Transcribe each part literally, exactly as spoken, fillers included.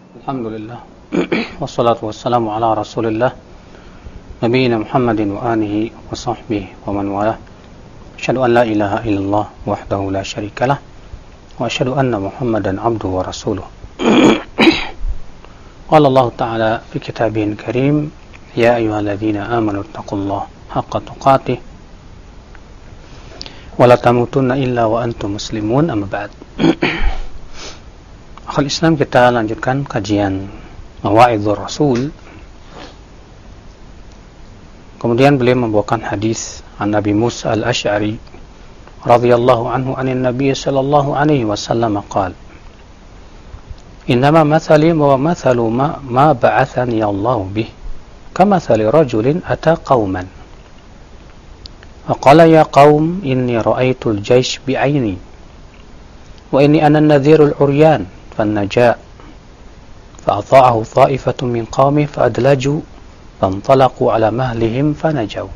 Alhamdulillah. Wassalatu wassalamu ala Rasulillah nabiyina Muhammadin wa alihi wa sahbihi wa man walah. Asyhadu an la ilaha illallah wahdahu la syarikalah wa asyhadu anna Muhammadan abduhu wa rasuluh. Qala Allah Ta'ala fi kitabihil karim, ya ayyuhalladzina amanu taqullaha haqqa tuqatih wa la tamutunna illa wa antum muslimun. Amma ba'd. Akhul Islam, kita lanjutkan kajian Mawa'idhur Rasul. Kemudian beliau membawakan hadis an Nabi Musa al-Asy'ari radhiyallahu anhu anin Nabi sallallahu alaihi wasallam qala, innama mathali wa mathalu ma, ma ba'athani Allah bih kamathali rajulin ata qauman faqala ya qaum inni ra'aitul jaysh bi'aini wa inni ana an-nadhirul uryan فالنجاء فأطاعه طائفة من قومه فأدلجوا فانطلقوا على مهلهم فنجوا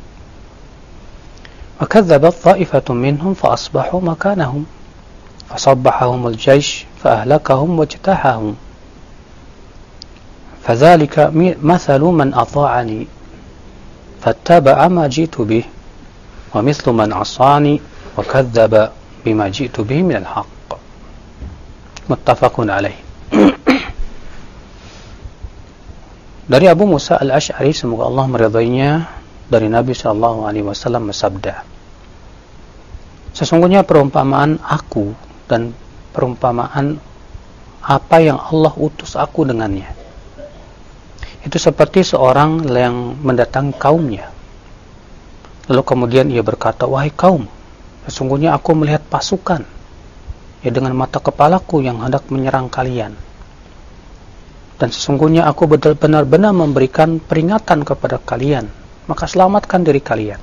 وكذبت طائفة منهم فأصبحوا مكانهم فصبحهم الجيش فأهلكهم واجتاحهم فذلك مثل من أطاعني فاتبع ما جئت به ومثل من عصاني وكذب بما جئت به من الحق. Muttafaqun alaih. Dari Abu Musa al-Asy'ari, semoga Allah meridainya, dari Nabi sallallahu alaihi wasallam bersabda, sesungguhnya perumpamaan aku dan perumpamaan apa yang Allah utus aku dengannya itu seperti seorang yang mendatangi kaumnya, lalu kemudian ia berkata, wahai kaum, sesungguhnya aku melihat pasukan ya dengan mata kepalaku yang hendak menyerang kalian, dan sesungguhnya aku benar-benar memberikan peringatan kepada kalian, maka selamatkan diri kalian.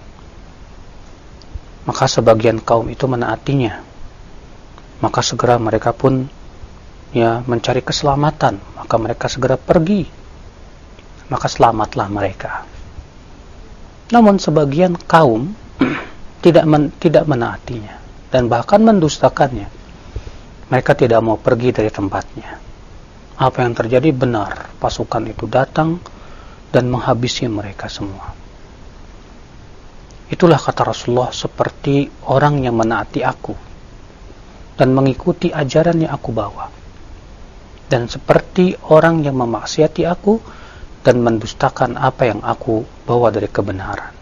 Maka sebagian kaum itu menaatinya, maka segera mereka pun ya mencari keselamatan, maka mereka segera pergi, maka selamatlah mereka. Namun sebagian kaum tidak men, tidak menaatinya dan bahkan mendustakannya. Mereka tidak mau pergi dari tempatnya. Apa yang terjadi benar, pasukan itu datang dan menghabisi mereka semua. Itulah, kata Rasulullah, seperti orang yang menaati aku dan mengikuti ajaran yang aku bawa, dan seperti orang yang memaksiati aku dan mendustakan apa yang aku bawa dari kebenaran.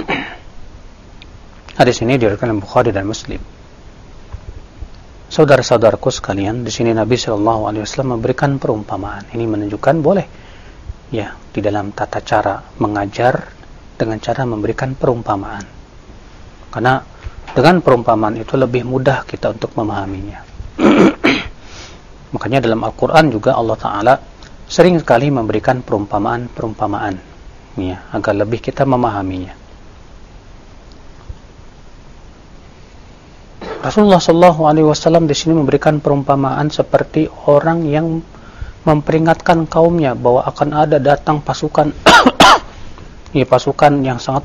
Hadis ini diriwayatkan oleh Bukhari dan Muslim. Saudara-saudaraku sekalian, di sini Nabi Shallallahu Alaihi Wasallam memberikan perumpamaan. Ini menunjukkan boleh, ya, di dalam tata cara mengajar dengan cara memberikan perumpamaan. Karena dengan perumpamaan itu lebih mudah kita untuk memahaminya. Makanya dalam Al-Quran juga Allah Taala sering sekali memberikan perumpamaan-perumpamaan, ya, agar lebih kita memahaminya. Rasulullah Shallallahu Alaihi Wasallam di sini memberikan perumpamaan seperti orang yang memperingatkan kaumnya bahwa akan ada datang pasukan, ya, pasukan yang sangat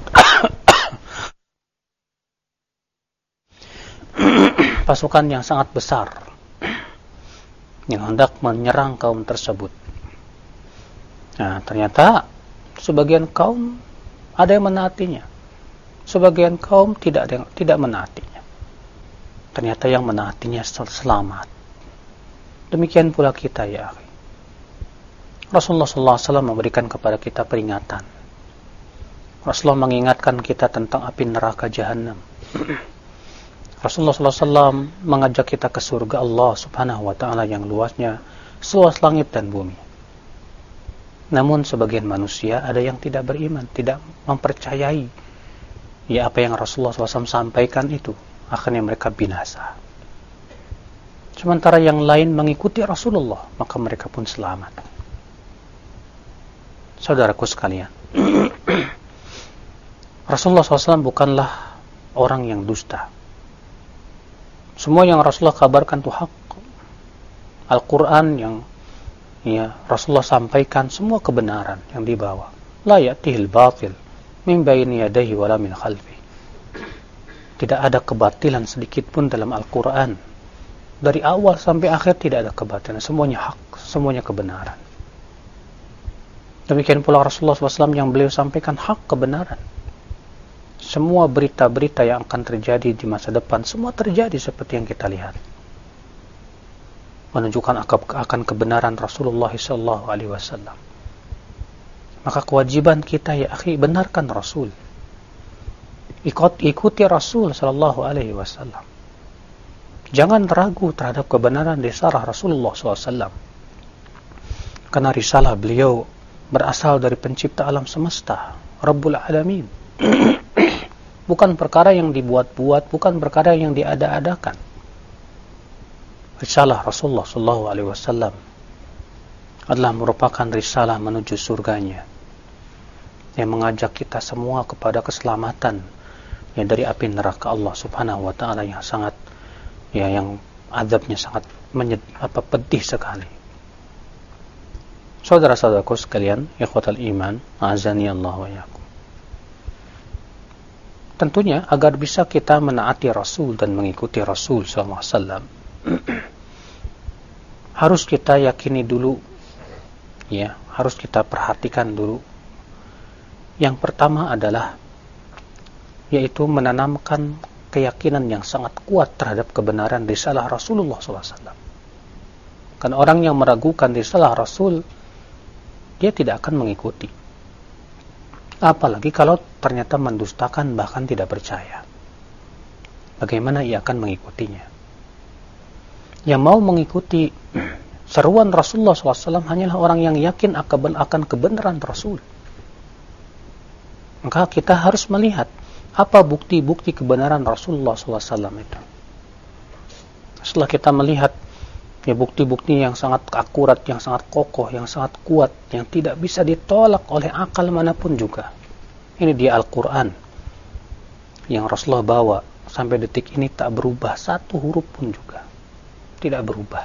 pasukan yang sangat besar yang hendak menyerang kaum tersebut. Nah, ternyata sebagian kaum ada yang menaatinya, sebagian kaum tidak ada yang tidak menaatinya. Ternyata yang menaatinya selamat. Demikian pula kita, ya. Rasulullah shallallahu alaihi wasallam memberikan kepada kita peringatan. Rasulullah mengingatkan kita tentang api neraka Jahannam. Rasulullah shallallahu alaihi wasallam mengajak kita ke surga Allah Subhanahu wa Ta'ala yang luasnya seluas langit dan bumi. Namun sebagian manusia ada yang tidak beriman, tidak mempercayai ya apa yang Rasulullah shallallahu alaihi wasallam sampaikan itu. Akhirnya mereka binasa. Sementara yang lain mengikuti Rasulullah, maka mereka pun selamat. Saudaraku sekalian, Rasulullah shallallahu alaihi wasallam bukanlah orang yang dusta. Semua yang Rasulullah kabarkan itu hak. Al-Quran yang ya, Rasulullah sampaikan semua kebenaran yang dibawa. La ya'tihil batil min bayni yadayhi wala min khalfi. Tidak ada kebatilan sedikit pun dalam Al-Quran. Dari awal sampai akhir tidak ada kebatilan. Semuanya hak, semuanya kebenaran. Demikian pula Rasulullah shallallahu alaihi wasallam yang beliau sampaikan hak kebenaran. Semua berita-berita yang akan terjadi di masa depan, semua terjadi seperti yang kita lihat. Menunjukkan akan kebenaran Rasulullah shallallahu alaihi wasallam. Maka kewajiban kita, ya akhi, benarkan Rasul. Ikut, ikuti Rasul shallallahu alaihi wasallam. Jangan ragu terhadap kebenaran risalah Rasulullah shallallahu alaihi wasallam. Karena risalah beliau berasal dari pencipta alam semesta, Rabbul Alamin. Bukan perkara yang dibuat-buat, bukan perkara yang diada-adakan. Risalah Rasulullah shallallahu alaihi wasallam adalah merupakan risalah menuju surganya, yang mengajak kita semua kepada keselamatan ya dari api neraka Allah Subhanahu wa taala yang sangat ya yang azabnya sangat menyed, apa pedih sekali. Saudara-saudaraku sekalian, ikhwatal iman, azani Allah wa yakum. Tentunya agar bisa kita menaati Rasul dan mengikuti Rasul sallallahu alaihi wasallam, harus kita yakini dulu, ya, harus kita perhatikan dulu. Yang pertama adalah yaitu menanamkan keyakinan yang sangat kuat terhadap kebenaran risalah Rasulullah sallallahu alaihi wasallam. Kan orang yang meragukan risalah Rasul, dia tidak akan mengikuti. Apalagi kalau ternyata mendustakan bahkan tidak percaya. Bagaimana ia akan mengikutinya? Yang mau mengikuti seruan Rasulullah sallallahu alaihi wasallam hanyalah orang yang yakin akan kebenaran Rasul. Maka kita harus melihat apa bukti-bukti kebenaran Rasulullah sallallahu alaihi wasallam itu. Setelah kita melihat ya bukti-bukti yang sangat akurat, yang sangat kokoh, yang sangat kuat, yang tidak bisa ditolak oleh akal manapun juga. Ini dia Al-Quran yang Rasulullah bawa sampai detik ini tak berubah satu huruf pun juga, tidak berubah.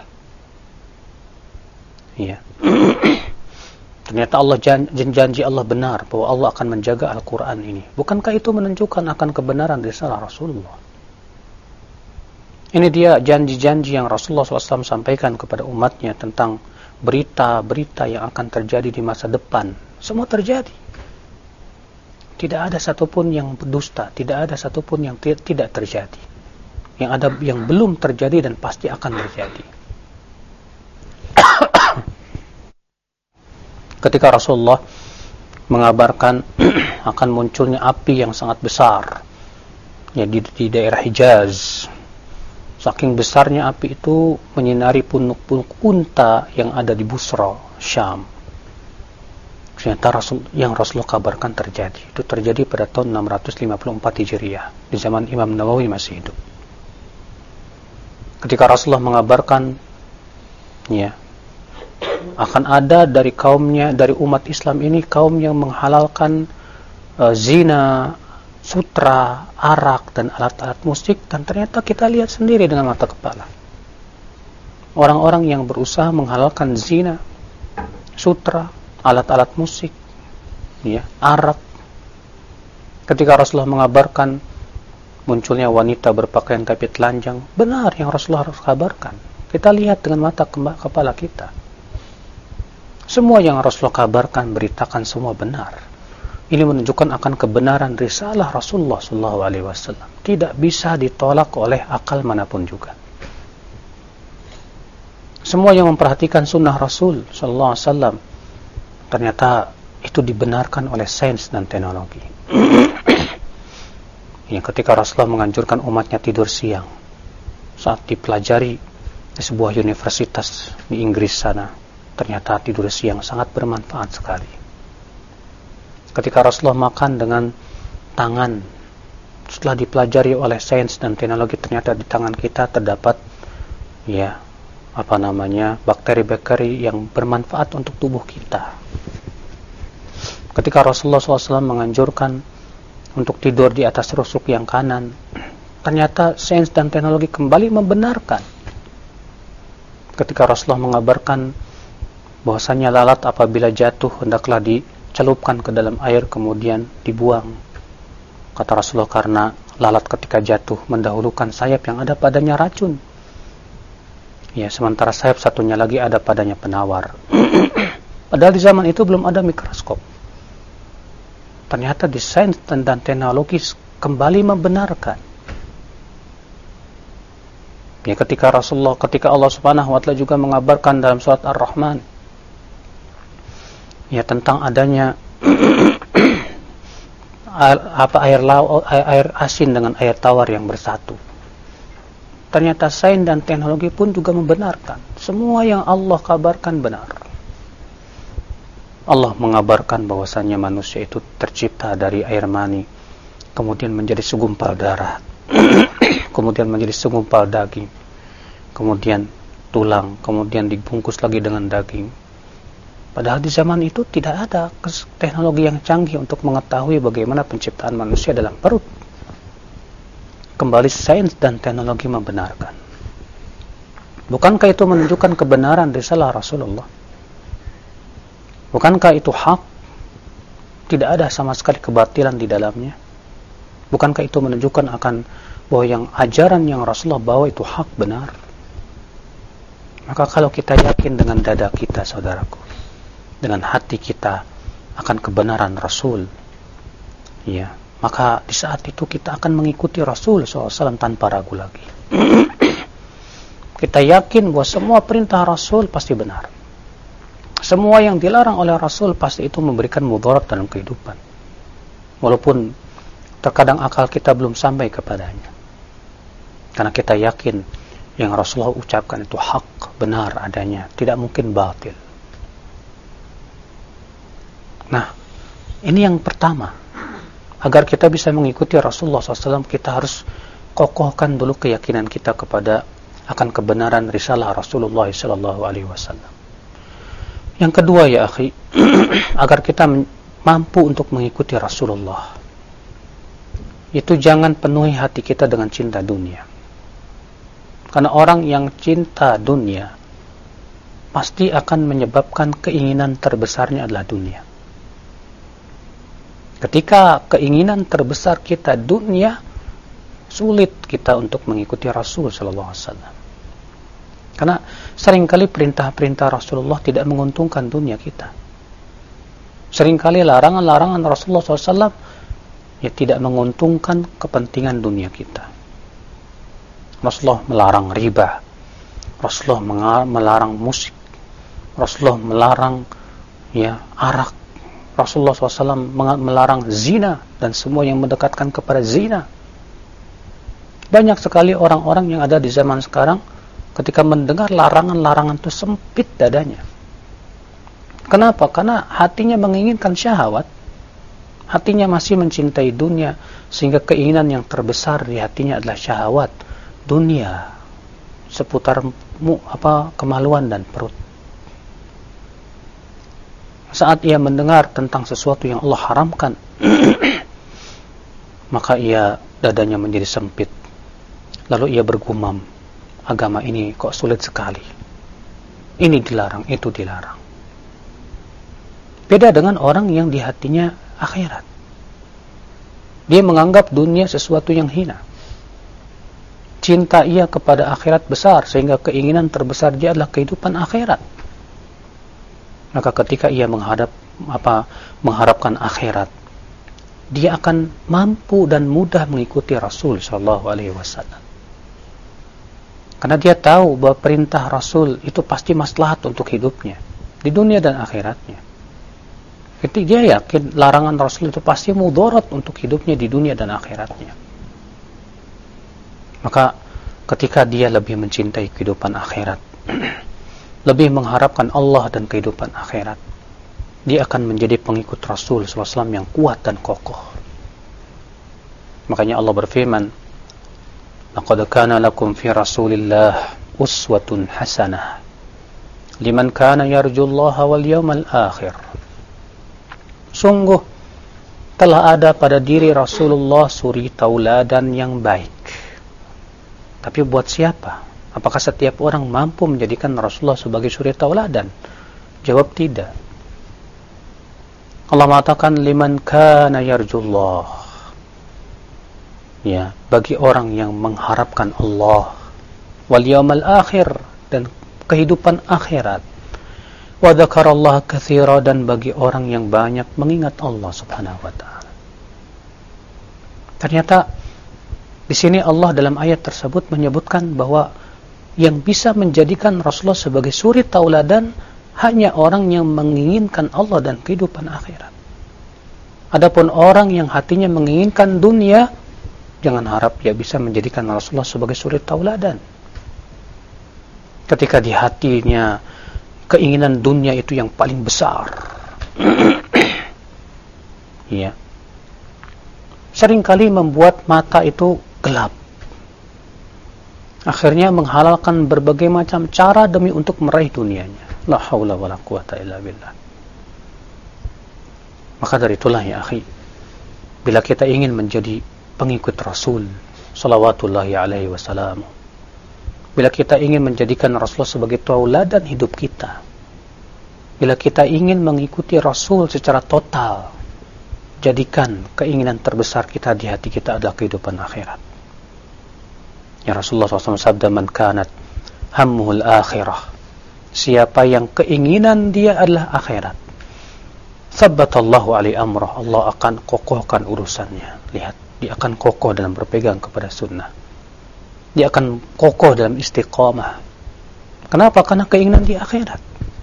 Ya. Ternyata Allah janji Allah benar bahwa Allah akan menjaga Al-Quran ini. Bukankah itu menunjukkan akan kebenaran risalah Rasulullah? Ini dia janji-janji yang Rasulullah shallallahu alaihi wasallam sampaikan kepada umatnya tentang berita-berita yang akan terjadi di masa depan. Semua terjadi. Tidak ada satupun yang berdusta, tidak ada satupun yang t- tidak terjadi. Yang ada yang belum terjadi dan pasti akan terjadi. Ketika Rasulullah mengabarkan akan munculnya api yang sangat besar ya di, di daerah Hijaz. Saking besarnya api itu menyinari punuk-punuk unta yang ada di Busra, Syam. Ternyata Rasul, yang Rasulullah kabarkan terjadi. Itu terjadi pada tahun enam ratus lima puluh empat Hijriah, di zaman Imam Nawawi masih hidup. Ketika Rasulullah mengabarkan ya akan ada dari kaumnya, dari umat Islam ini kaum yang menghalalkan uh, zina, sutra, arak, dan alat-alat musik, dan ternyata kita lihat sendiri dengan mata kepala. Orang-orang yang berusaha menghalalkan zina, sutra, alat-alat musik, ya, arak. Ketika Rasulullah mengabarkan munculnya wanita berpakaian tapi telanjang, benar yang Rasulullah harus kabarkan. Kita lihat dengan mata kepala kita. Semua yang Rasulullah kabarkan, beritakan semua benar. Ini menunjukkan akan kebenaran risalah Rasulullah sallallahu alaihi wasallam. Tidak bisa ditolak oleh akal manapun juga. Semua yang memperhatikan sunnah Rasul sallallahu alaihi wasallam ternyata itu dibenarkan oleh sains dan teknologi. Yang ketika Rasulullah menganjurkan umatnya tidur siang saat dipelajari di sebuah universitas di Inggris sana, ternyata tidur siang sangat bermanfaat sekali. Ketika Rasulullah makan dengan tangan, setelah dipelajari oleh sains dan teknologi, ternyata di tangan kita terdapat ya apa namanya bakteri-bakteri yang bermanfaat untuk tubuh kita. Ketika Rasulullah shallallahu alaihi wasallam menganjurkan untuk tidur di atas rusuk yang kanan, ternyata sains dan teknologi kembali membenarkan. Ketika Rasulullah mengabarkan bahwasanya lalat apabila jatuh hendaklah dicelupkan ke dalam air kemudian dibuang, kata Rasulullah, karena lalat ketika jatuh mendahulukan sayap yang ada padanya racun, ya, sementara sayap satunya lagi ada padanya penawar. Padahal di zaman itu belum ada mikroskop. Ternyata di sains dan teknologi kembali membenarkan. Ya, ketika Rasulullah, ketika Allah Subhanahu wa taala juga mengabarkan dalam surat Ar-Rahman ya tentang adanya air, apa air laut, air asin dengan air tawar yang bersatu. Ternyata sains dan teknologi pun juga membenarkan semua yang Allah kabarkan benar. Allah mengabarkan bahwasannya manusia itu tercipta dari air mani, kemudian menjadi segumpal darah, kemudian menjadi segumpal daging, kemudian tulang, kemudian dibungkus lagi dengan daging. Padahal di zaman itu tidak ada teknologi yang canggih untuk mengetahui bagaimana penciptaan manusia dalam perut. Kembali sains dan teknologi membenarkan. Bukankah itu menunjukkan kebenaran risalah Rasulullah? Bukankah itu hak? Tidak ada sama sekali kebatilan di dalamnya. Bukankah itu menunjukkan akan bahwa yang ajaran yang Rasulullah bawa itu hak, benar? Maka kalau kita yakin dengan dada kita, saudaraku, dengan hati kita akan kebenaran Rasul, ya, maka di saat itu kita akan mengikuti Rasul shallallahu alaihi wasallam tanpa ragu lagi. Kita yakin bahwa semua perintah Rasul pasti benar. Semua yang dilarang oleh Rasul pasti itu memberikan mudarat dalam kehidupan. Walaupun terkadang akal kita belum sampai kepadanya. Karena kita yakin yang Rasulullah ucapkan itu hak, benar adanya, tidak mungkin batil. Nah, ini yang pertama. Agar kita bisa mengikuti Rasulullah shallallahu alaihi wasallam, kita harus kokohkan dulu keyakinan kita kepada akan kebenaran risalah Rasulullah shallallahu alaihi wasallam. Yang kedua ya akhi, agar kita mampu untuk mengikuti Rasulullah, itu jangan penuhi hati kita dengan cinta dunia. Karena orang yang cinta dunia pasti akan menyebabkan keinginan terbesarnya adalah dunia. Ketika keinginan terbesar kita dunia, sulit kita untuk mengikuti Rasul sallallahu alaihi wasallam. Karena seringkali perintah-perintah Rasulullah tidak menguntungkan dunia kita. Seringkali larangan-larangan Rasulullah shallallahu alaihi wasallam ya tidak menguntungkan kepentingan dunia kita. Rasulullah melarang riba, Rasulullah melarang musik, Rasulullah melarang ya arak, Rasulullah shallallahu alaihi wasallam melarang zina dan semua yang mendekatkan kepada zina. Banyak sekali orang-orang yang ada di zaman sekarang ketika mendengar larangan-larangan itu sempit dadanya. Kenapa? Karena hatinya menginginkan syahwat. Hatinya masih mencintai dunia, sehingga keinginan yang terbesar di hatinya adalah syahwat dunia seputar mu, apa kemaluan dan perut. Saat ia mendengar tentang sesuatu yang Allah haramkan, maka ia dadanya menjadi sempit. Lalu ia bergumam, agama ini kok sulit sekali. Ini dilarang, itu dilarang. Beda dengan orang yang di hatinya akhirat. Dia menganggap dunia sesuatu yang hina. Cinta ia kepada akhirat besar, sehingga keinginan terbesar dia adalah kehidupan akhirat. Maka ketika ia menghadap apa mengharapkan akhirat, dia akan mampu dan mudah mengikuti Rasul sallallahu alaihi wasallam. Karena dia tahu bahwa perintah Rasul itu pasti maslahat untuk hidupnya di dunia dan akhiratnya. Ketika dia yakin larangan Rasul itu pasti mudarat untuk hidupnya di dunia dan akhiratnya, maka ketika dia lebih mencintai kehidupan akhirat, lebih mengharapkan Allah dan kehidupan akhirat, dia akan menjadi pengikut Rasul sallallahu alaihi wasallam yang kuat dan kokoh. Makanya Allah berfirman, laqad kana lakum fi Rasulillah uswatun hasanah liman kana yarjullaha wal yawmal akhir. Sungguh telah ada pada diri Rasulullah suri tauladan yang baik. Tapi buat siapa? Apakah setiap orang mampu menjadikan Rasulullah sebagai suri tauladan? Jawab tidak. Allah mengatakan liman kana yarjullah. Ya, bagi orang yang mengharapkan Allah wal yaumal akhir dan kehidupan akhirat. wa dzakarallaha katsira, dan bagi orang yang banyak mengingat Allah Subhanahu wa taala. Ternyata di sini Allah dalam ayat tersebut menyebutkan bahwa yang bisa menjadikan Rasulullah sebagai suri tauladan hanya orang yang menginginkan Allah dan kehidupan akhirat. Adapun orang yang hatinya menginginkan dunia, jangan harap dia bisa menjadikan Rasulullah sebagai suri tauladan. Ketika di hatinya keinginan dunia itu yang paling besar, ya, seringkali membuat mata itu gelap. Akhirnya menghalalkan berbagai macam cara demi untuk meraih dunianya. La haula wala quwata illa billah. Maka dari itulah ya akhi, bila kita ingin menjadi pengikut Rasul salawatullahi alaihi wasallam, bila kita ingin menjadikan Rasulullah sebagai tauladan hidup kita, bila kita ingin mengikuti Rasul secara total, jadikan keinginan terbesar kita di hati kita adalah kehidupan akhirat. Ya Rasulullah shallallahu alaihi wasallam sabda, man kanat hammuhul akhirah, siapa yang keinginan dia adalah akhirat, sabbatallahu alaihi amrah, Allah akan kokohkan urusannya. Lihat, dia akan kokoh dalam berpegang kepada sunnah, dia akan kokoh dalam istiqamah. Kenapa? Karena keinginan di akhirat.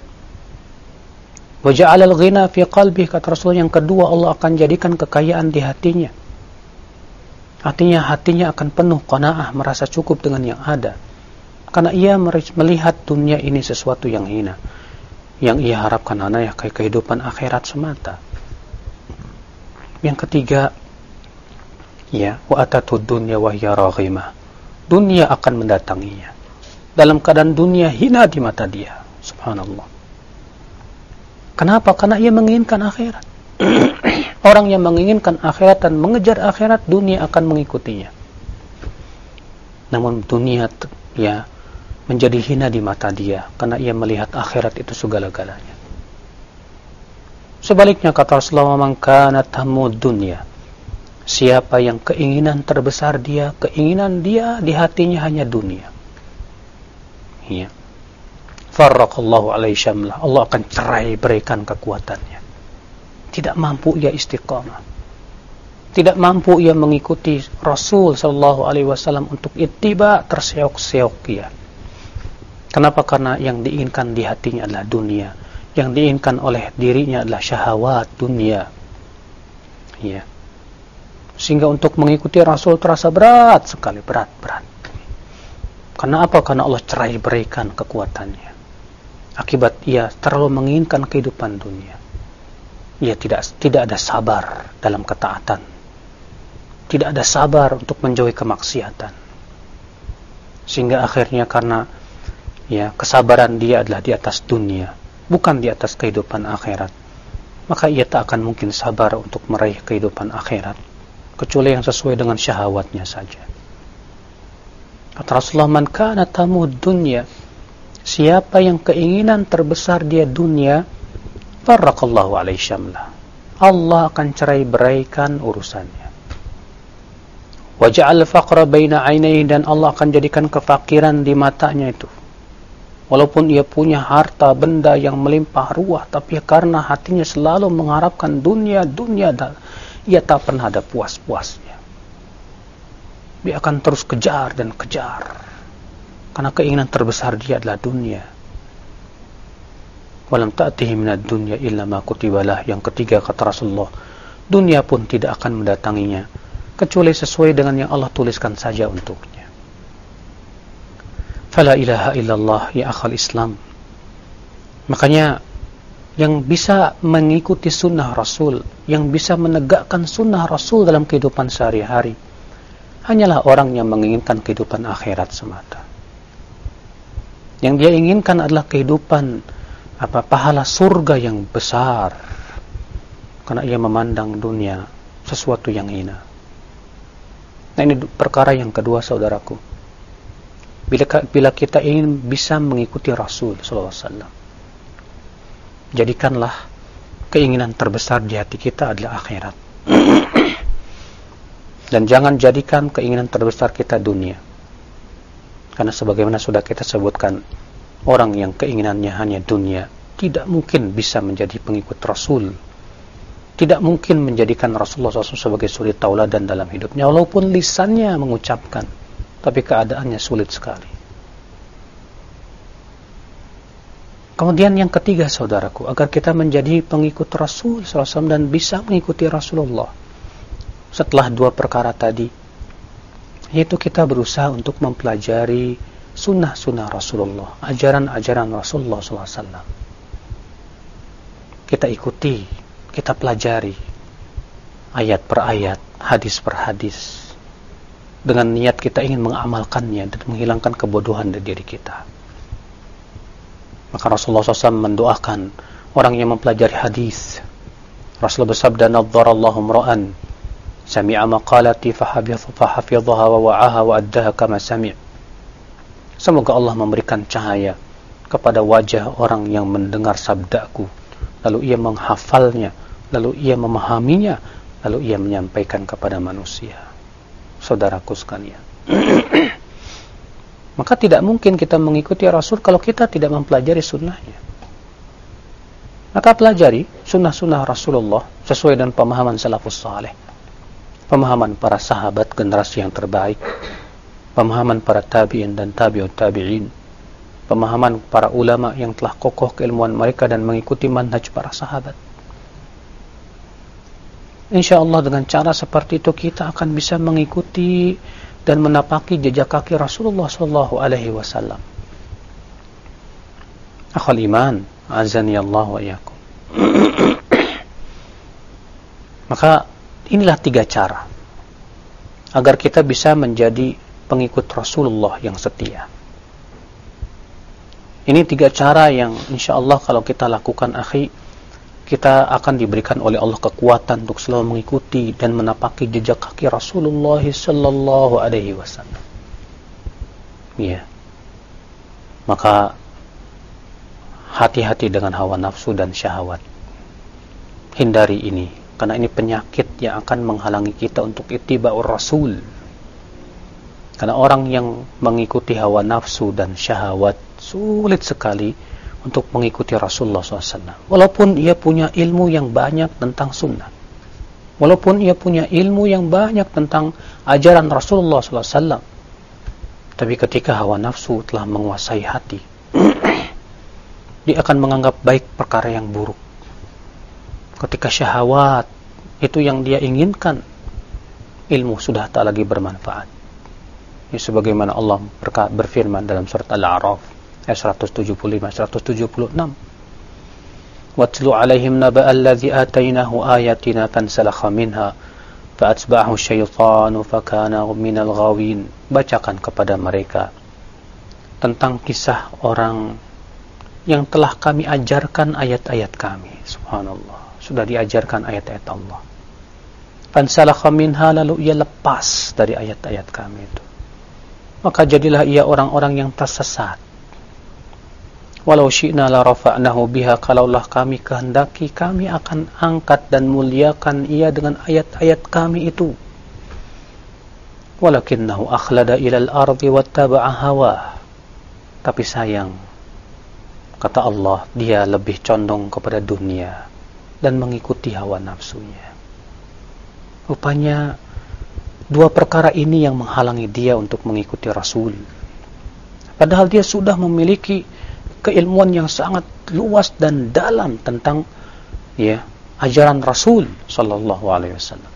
Wa ja'ala al-ghina fi qalbi, kata Rasul. Yang kedua, Allah akan jadikan kekayaan di hatinya. Artinya hatinya akan penuh qanaah, merasa cukup dengan yang ada. Karena ia melihat dunia ini sesuatu yang hina. Yang ia harapkan hanya kehidupan akhirat semata. Yang ketiga, ya, wa atatud dunya wa hiya raghimah. Dunia akan mendatanginya dalam keadaan dunia hina di mata dia. Subhanallah. Kenapa? Karena ia menginginkan akhirat. Orang yang menginginkan akhirat dan mengejar akhirat, dunia akan mengikutinya. Namun dunia ya menjadi hina di mata dia karena ia melihat akhirat itu segala-galanya. Sebaliknya kata Rasulullah, man kanat hamud dunya, siapa yang keinginan terbesar dia, keinginan dia di hatinya hanya dunia, ya, farraqallahu alaihi syamlah, Allah akan cerai berikan kekuatannya. Tidak mampu ia istiqamah, tidak mampu ia mengikuti Rasul sallallahu alaihi wasallam untuk ittiba, terseok-seok ia. Kenapa? Karena yang diinginkan di hatinya adalah dunia, yang diinginkan oleh dirinya adalah syahwat dunia, ya. Sehingga untuk mengikuti Rasul terasa berat sekali, berat-berat. Karena apa? Karena Allah cerai berikan kekuatannya. Akibat ia terlalu menginginkan kehidupan dunia. Ia tidak tidak ada sabar dalam ketaatan. Tidak ada sabar untuk menjauhi kemaksiatan. Sehingga akhirnya karena ya kesabaran dia adalah di atas dunia, bukan di atas kehidupan akhirat, maka ia tak akan mungkin sabar untuk meraih kehidupan akhirat, kecuali yang sesuai dengan syahwatnya saja. Kata Rasulullah, man kana tamud dunya, siapa yang keinginan terbesar dia dunia, farraqallahu alaihi syamlah, Allah akan cerai beraikan urusannya. Wa ja'al faqra baina 'ainaihi, dan Allah akan jadikan kefakiran di matanya itu. Walaupun ia punya harta benda yang melimpah ruah, tapi karena hatinya selalu mengharapkan dunia, dunia, ia tak pernah ada puas-puasnya. Dia akan terus kejar dan kejar, karena keinginan terbesar dia adalah dunia. Walam ta'tihi minad dunya illa ma kutibalah. Yang ketiga kata Rasulullah, dunia pun tidak akan mendatanginya kecuali sesuai dengan yang Allah tuliskan saja untuknya. Fala ilaha illallah ya akhal Islam. Makanya yang bisa mengikuti sunnah Rasul, yang bisa menegakkan sunnah Rasul dalam kehidupan sehari-hari, hanyalah orang yang menginginkan kehidupan akhirat semata. Yang dia inginkan adalah kehidupan apa pahala surga yang besar, karena ia memandang dunia sesuatu yang hina. Nah, ini perkara yang kedua, saudaraku. Bila, bila kita ingin bisa mengikuti Rasul sallallahu alaihi wasallam, jadikanlah keinginan terbesar di hati kita adalah akhirat. Dan jangan jadikan keinginan terbesar kita dunia. Karena sebagaimana sudah kita sebutkan, orang yang keinginannya hanya dunia, tidak mungkin bisa menjadi pengikut Rasul, tidak mungkin menjadikan Rasulullah shallallahu alaihi wasallam sebagai suri tauladan dalam hidupnya, walaupun lisannya mengucapkan, tapi keadaannya sulit sekali. Kemudian yang ketiga, saudaraku, agar kita menjadi pengikut Rasul shallallahu alaihi wasallam dan bisa mengikuti Rasulullah, setelah dua perkara tadi, yaitu kita berusaha untuk mempelajari sunnah-sunnah Rasulullah, ajaran-ajaran Rasulullah shallallahu alaihi wasallam. Kita ikuti, kita pelajari ayat per ayat, hadis per hadis, dengan niat kita ingin mengamalkannya dan menghilangkan kebodohan dari diri kita. Maka Rasulullah shallallahu alaihi wasallam mendoakan orang yang mempelajari hadis. Rasulullah bersabda, "Nadharallahu imra'an sami'a maqalati fahafidhaha wa wa'aha wa addaha kama sami'." Semoga Allah memberikan cahaya kepada wajah orang yang mendengar sabdaku, lalu ia menghafalnya, lalu ia memahaminya, lalu ia menyampaikan kepada manusia. Saudaraku sekalian, maka tidak mungkin kita mengikuti Rasul kalau kita tidak mempelajari sunnahnya. Maka pelajari sunnah-sunnah Rasulullah sesuai dengan pemahaman salafus saleh, pemahaman para sahabat generasi yang terbaik, pemahaman para tabi'in dan tabi'ut tabi'in, pemahaman para ulama yang telah kokoh keilmuan mereka dan mengikuti manhaj para sahabat. Insya Allah dengan cara seperti itu kita akan bisa mengikuti dan menapaki jejak kaki Rasulullah sallallahu alaihi wasallam. Akhul iman, azani Allah wa iyyakum. Maka inilah tiga cara agar kita bisa menjadi pengikut Rasulullah yang setia. Ini tiga cara yang insya Allah kalau kita lakukan, akhi, kita akan diberikan oleh Allah kekuatan untuk selalu mengikuti dan menapaki jejak kaki Rasulullah sallallahu alaihi wasallam. Ya. Maka hati-hati dengan hawa nafsu dan syahwat. Hindari ini, karena ini penyakit yang akan menghalangi kita untuk ittiba'ur Rasul. Karena orang yang mengikuti hawa nafsu dan syahwat sulit sekali untuk mengikuti Rasulullah shallallahu alaihi wasallam. Walaupun ia punya ilmu yang banyak tentang sunnah, walaupun ia punya ilmu yang banyak tentang ajaran Rasulullah shallallahu alaihi wasallam, tapi ketika hawa nafsu telah menguasai hati, dia akan menganggap baik perkara yang buruk. Ketika syahwat itu yang dia inginkan, ilmu sudah tak lagi bermanfaat. Ini sebagaimana Allah berfirman dalam surat Al-A'raf ayat seratus tujuh puluh lima seratus tujuh puluh enam. Watlu alaihim naba'a alladhi atainahu ayatina fansalakha minha fa'atba'ahu syaitanu fakana minal ghawin. Bacakan kepada mereka tentang kisah orang yang telah kami ajarkan ayat-ayat kami. Subhanallah, sudah diajarkan ayat-ayat Allah. Fansalakha minha, lalu ia lepas dari ayat-ayat kami itu. Maka jadilah ia orang-orang yang tersesat. Walau syi'na la rafa'nahu biha, kalaulah kami kehendaki, kami akan angkat dan muliakan ia dengan ayat-ayat kami itu. Walakinnahu akhlada ilal ardi wattaba'a hawa. Tapi sayang, kata Allah, dia lebih condong kepada dunia dan mengikuti hawa nafsunya. Rupanya dua perkara ini yang menghalangi dia untuk mengikuti Rasul. Padahal dia sudah memiliki keilmuan yang sangat luas dan dalam tentang ya ajaran Rasul sallallahu alaihi wasallam.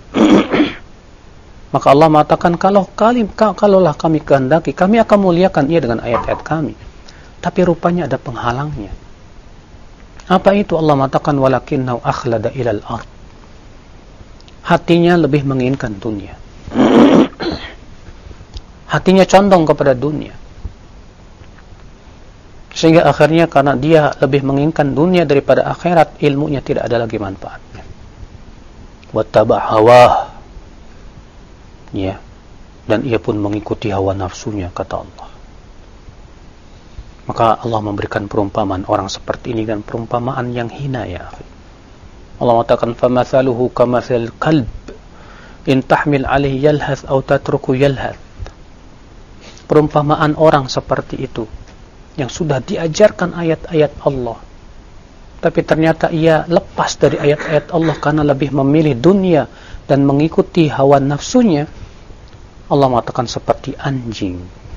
Maka Allah mengatakan, kalau kali kalaulah kami kehendaki, kami akan muliakan ia dengan ayat-ayat kami. Tapi rupanya ada penghalangnya. Apa itu? Allah mengatakan, walakinnahu akhlada ilal ard. Hatinya lebih menginginkan dunia. Hatinya condong kepada dunia. Sehingga akhirnya karena dia lebih menginginkan dunia daripada akhirat, ilmunya tidak ada lagi manfaatnya. Wattaba' hawah. Ya. Dan ia pun mengikuti hawa nafsunya, kata Allah. Maka Allah memberikan perumpamaan orang seperti ini, dan perumpamaan yang hina, ya. Allah mengatakan, famathaluhu kamathal kalb in tahmil alaihi yalhath aw tatruku yalhath. Perumpamaan orang seperti itu yang sudah diajarkan ayat-ayat Allah, tapi ternyata ia lepas dari ayat-ayat Allah karena lebih memilih dunia dan mengikuti hawa nafsunya, Allah mengatakan seperti anjing.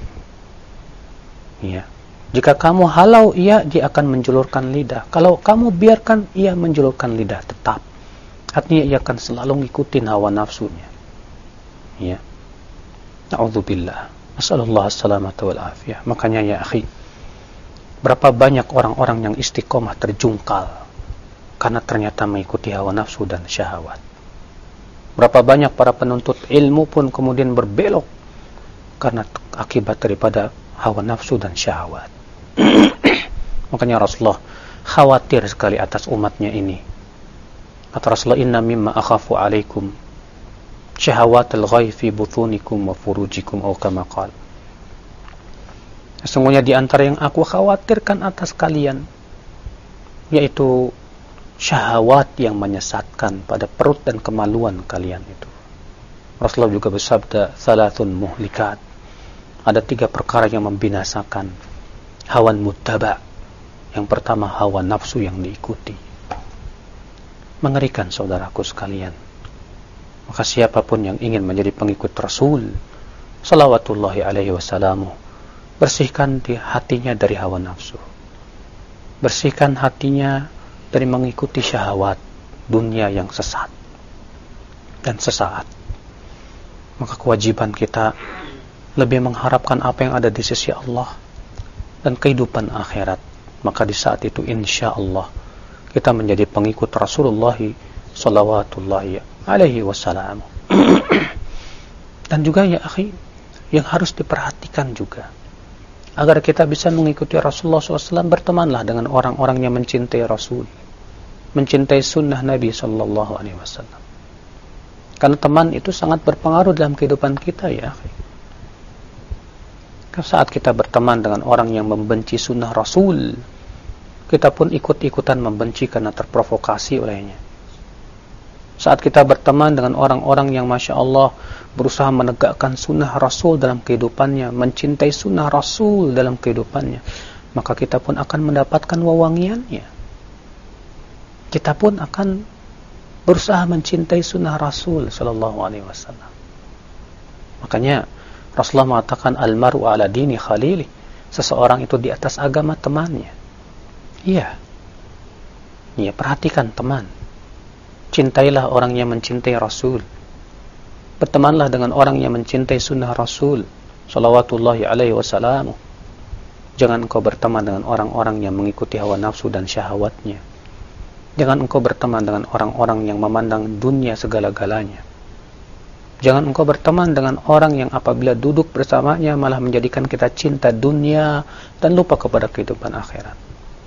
Ya. Jika kamu halau ia, dia akan menjulurkan lidah. Kalau kamu biarkan ia menjulurkan lidah tetap. Artinya ia akan selalu ngikutin hawa nafsunya. Ya. Na'udzubillah. Nasallallahu assalamata wal afiyah. Makanya ya akhi, berapa banyak orang-orang yang istiqomah terjungkal karena ternyata mengikuti hawa nafsu dan syahwat. Berapa banyak para penuntut ilmu pun kemudian berbelok karena akibat daripada hawa nafsu dan syahwat. Makanya Rasulullah khawatir sekali atas umatnya ini. Kata Rasulullah, inna mimma akhafu alaikum syahawatul ghai fi butunikum wa furujikum, atau kama qala. Sesungguhnya di antara yang aku khawatirkan atas kalian yaitu syahwat yang menyesatkan pada perut dan kemaluan kalian itu. Rasulullah juga bersabda, salatun muhlikat. Ada tiga perkara yang membinasakan. Hawan muttaba. Yang pertama, hawa nafsu yang diikuti. Mengerikan saudaraku sekalian. Maka siapapun yang ingin menjadi pengikut Rasul salawatullahi alaihi wasallam, bersihkan di hatinya dari hawa nafsu. Bersihkan hatinya dari mengikuti syahwat dunia yang sesat dan sesaat. Maka kewajiban kita lebih mengharapkan apa yang ada di sisi Allah dan kehidupan akhirat. Maka di saat itu insya Allah kita menjadi pengikut Rasulullah salawatullahi alaihi wasallam. Dan juga ya akhi, yang harus diperhatikan juga, agar kita bisa mengikuti Rasulullah shallallahu alaihi wasallam, bertemanlah dengan orang-orang yang mencintai Rasul, mencintai sunnah Nabi sallallahu alaihi wasallam. Karena teman itu sangat berpengaruh dalam kehidupan kita ya akhi. Saat kita berteman dengan orang yang membenci sunnah Rasul, kita pun ikut-ikutan membenci karena terprovokasi olehnya. Saat kita berteman dengan orang-orang yang Masya Allah berusaha menegakkan sunnah Rasul dalam kehidupannya, mencintai sunnah Rasul dalam kehidupannya, maka kita pun akan mendapatkan wewangiannya. Kita pun akan berusaha mencintai sunnah Rasul sallallahu alaihi wasallam. Makanya Rasulullah mengatakan al-mar'u ala dini khalili, seseorang itu di atas agama temannya. Iya. Iya, perhatikan teman. Cintailah orang yang mencintai Rasul. Bertemanlah dengan orang yang mencintai sunnah Rasul salawatullahi alaihi wasallam. Jangan engkau berteman dengan orang-orang yang mengikuti hawa nafsu dan syahwatnya. Jangan engkau berteman dengan orang-orang yang memandang dunia segala-galanya. Jangan engkau berteman dengan orang yang apabila duduk bersamanya malah menjadikan kita cinta dunia dan lupa kepada kehidupan akhirat.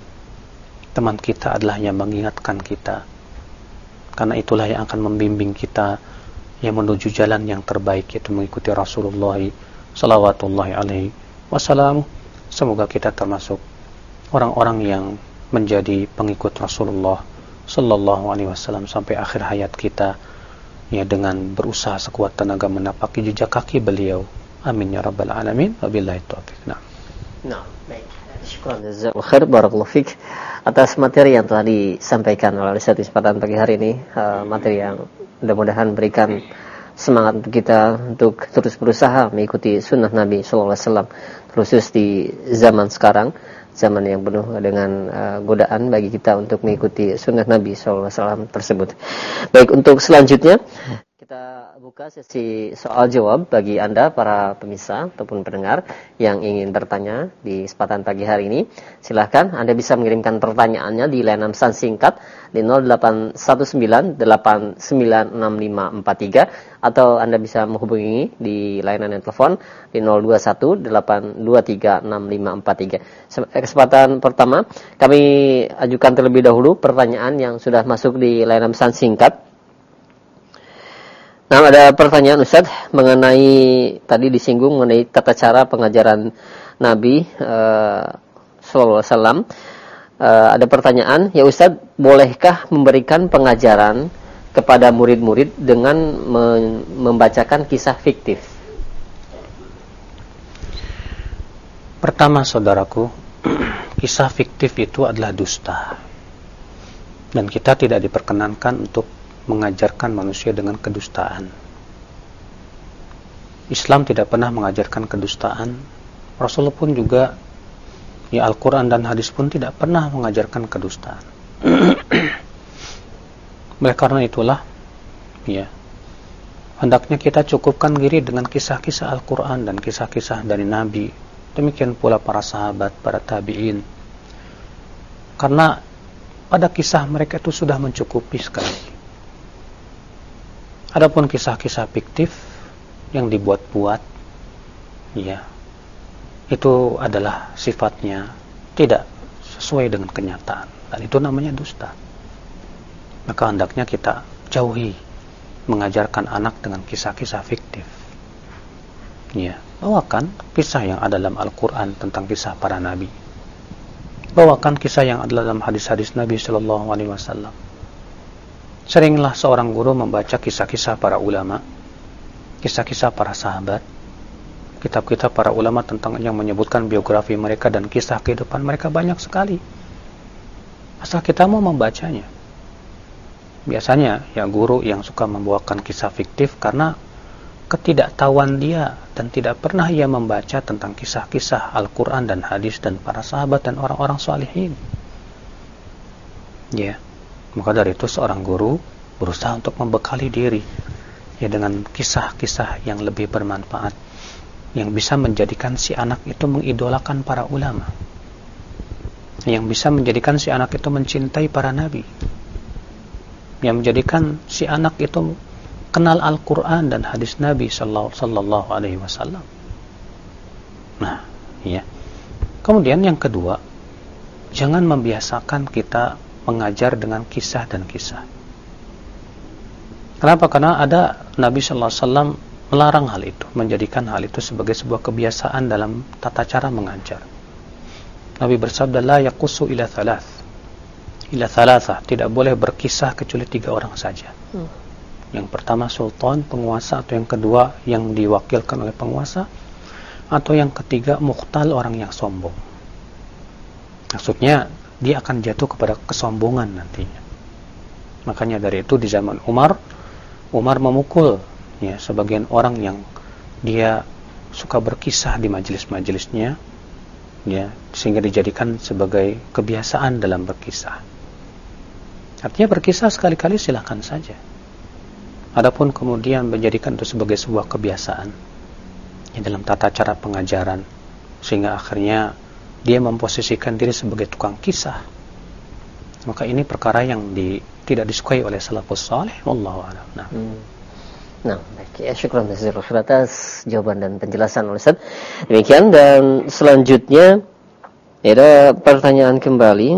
Teman kita adalah yang mengingatkan kita, karena itulah yang akan membimbing kita yang menuju jalan yang terbaik, yaitu mengikuti Rasulullah salawatullahi alaihi wasallam. Semoga kita termasuk orang-orang yang menjadi pengikut Rasulullah sallallahu alaihi wasallam sampai akhir hayat kita, ya, dengan berusaha sekuat tenaga menapaki jejak kaki beliau. Amin ya rabbal alamin. Wabillahi taufiq. Nah. Nah, baik. Syukran jazakallahu khair, barakallahu fik atas materi yang telah disampaikan oleh Ustaz di kesempatan pagi hari ini, uh, materi yang mudah-mudahan berikan semangat untuk kita untuk terus berusaha mengikuti sunnah Nabi sallallahu alaihi wasallam, khusus di zaman sekarang, zaman yang penuh dengan uh, godaan bagi kita untuk mengikuti sunnah Nabi sallallahu alaihi wasallam tersebut. Baik, untuk selanjutnya kita buka sesi soal jawab bagi Anda para pemirsa ataupun pendengar yang ingin bertanya di kesempatan pagi hari ini. Silahkan Anda bisa mengirimkan pertanyaannya di layanan pesan singkat di nol delapan satu sembilan delapan sembilan enam lima empat tiga, atau Anda bisa menghubungi di layanan telepon di nol dua satu delapan dua tiga enam lima empat tiga. Kesempatan pertama kami ajukan terlebih dahulu pertanyaan yang sudah masuk di layanan pesan singkat. Nah, ada pertanyaan Ustaz mengenai tadi disinggung mengenai tata cara pengajaran Nabi uh, sallallahu alaihi wasallam. Uh, ada pertanyaan, ya Ustaz, bolehkah memberikan pengajaran kepada murid-murid dengan me- membacakan kisah fiktif? Pertama saudaraku, kisah fiktif itu adalah dusta. Dan kita tidak diperkenankan untuk mengajarkan manusia dengan kedustaan. Islam tidak pernah mengajarkan kedustaan. Rasul pun juga, ya Al-Quran dan hadis pun tidak pernah mengajarkan kedustaan. Oleh karena itulah, ya, hendaknya kita cukupkan diri dengan kisah-kisah Al-Quran dan kisah-kisah dari Nabi. Demikian pula para sahabat, para tabi'in. Karena pada kisah mereka itu sudah mencukupi sekali. Adapun kisah-kisah fiktif yang dibuat-buat, ya, itu adalah sifatnya tidak sesuai dengan kenyataan, dan itu namanya dusta. Maka hendaknya kita jauhi mengajarkan anak dengan kisah-kisah fiktif. Ya, bawakan kisah yang ada dalam Al-Quran tentang kisah para nabi. Bawakan kisah yang ada dalam hadis-hadis Nabi Shallallahu Alaihi Wasallam. Seringlah seorang guru membaca kisah-kisah para ulama, kisah-kisah para sahabat, kitab-kitab para ulama tentang yang menyebutkan biografi mereka dan kisah kehidupan mereka banyak sekali. Asal kita mau membacanya. Biasanya ya guru yang suka membawakan kisah fiktif karena ketidaktahuan dia dan tidak pernah ia membaca tentang kisah-kisah Al-Quran dan hadis dan para sahabat dan orang-orang salihin. Ya, maka dari itu seorang guru berusaha untuk membekali diri ya dengan kisah-kisah yang lebih bermanfaat, yang bisa menjadikan si anak itu mengidolakan para ulama, yang bisa menjadikan si anak itu mencintai para nabi, yang menjadikan si anak itu kenal Al-Quran dan hadis Nabi Sallallahu Alaihi Wasallam. Nah, ya. Kemudian yang kedua, jangan membiasakan kita mengajar dengan kisah dan kisah. Kenapa? Karena ada Nabi Sallallahu Alaihi Wasallam melarang hal itu, menjadikan hal itu sebagai sebuah kebiasaan dalam tata cara mengajar. Nabi bersabda, la yaqusu ila thalath, ila thalatha, tidak boleh berkisah kecuali tiga orang saja. Hmm. Yang pertama sultan, penguasa, atau yang kedua yang diwakilkan oleh penguasa, atau yang ketiga mukhtal, orang yang sombong. Maksudnya dia akan jatuh kepada kesombongan nantinya. Makanya dari itu di zaman Umar, Umar memukul ya sebagian orang yang dia suka berkisah di majelis-majelisnya, ya, sehingga dijadikan sebagai kebiasaan dalam berkisah. Artinya berkisah sekali-kali silakan saja. Adapun kemudian menjadikan itu sebagai sebuah kebiasaan ya, dalam tata cara pengajaran, sehingga akhirnya dia memposisikan diri sebagai tukang kisah, maka ini perkara yang di, tidak disukai oleh salafus saleh. Wallahu a'lam. Nah, hmm. nah baik ya, syukran jazakallahu khairan atas jawaban dan penjelasan Ustaz. Demikian, dan selanjutnya ada pertanyaan kembali.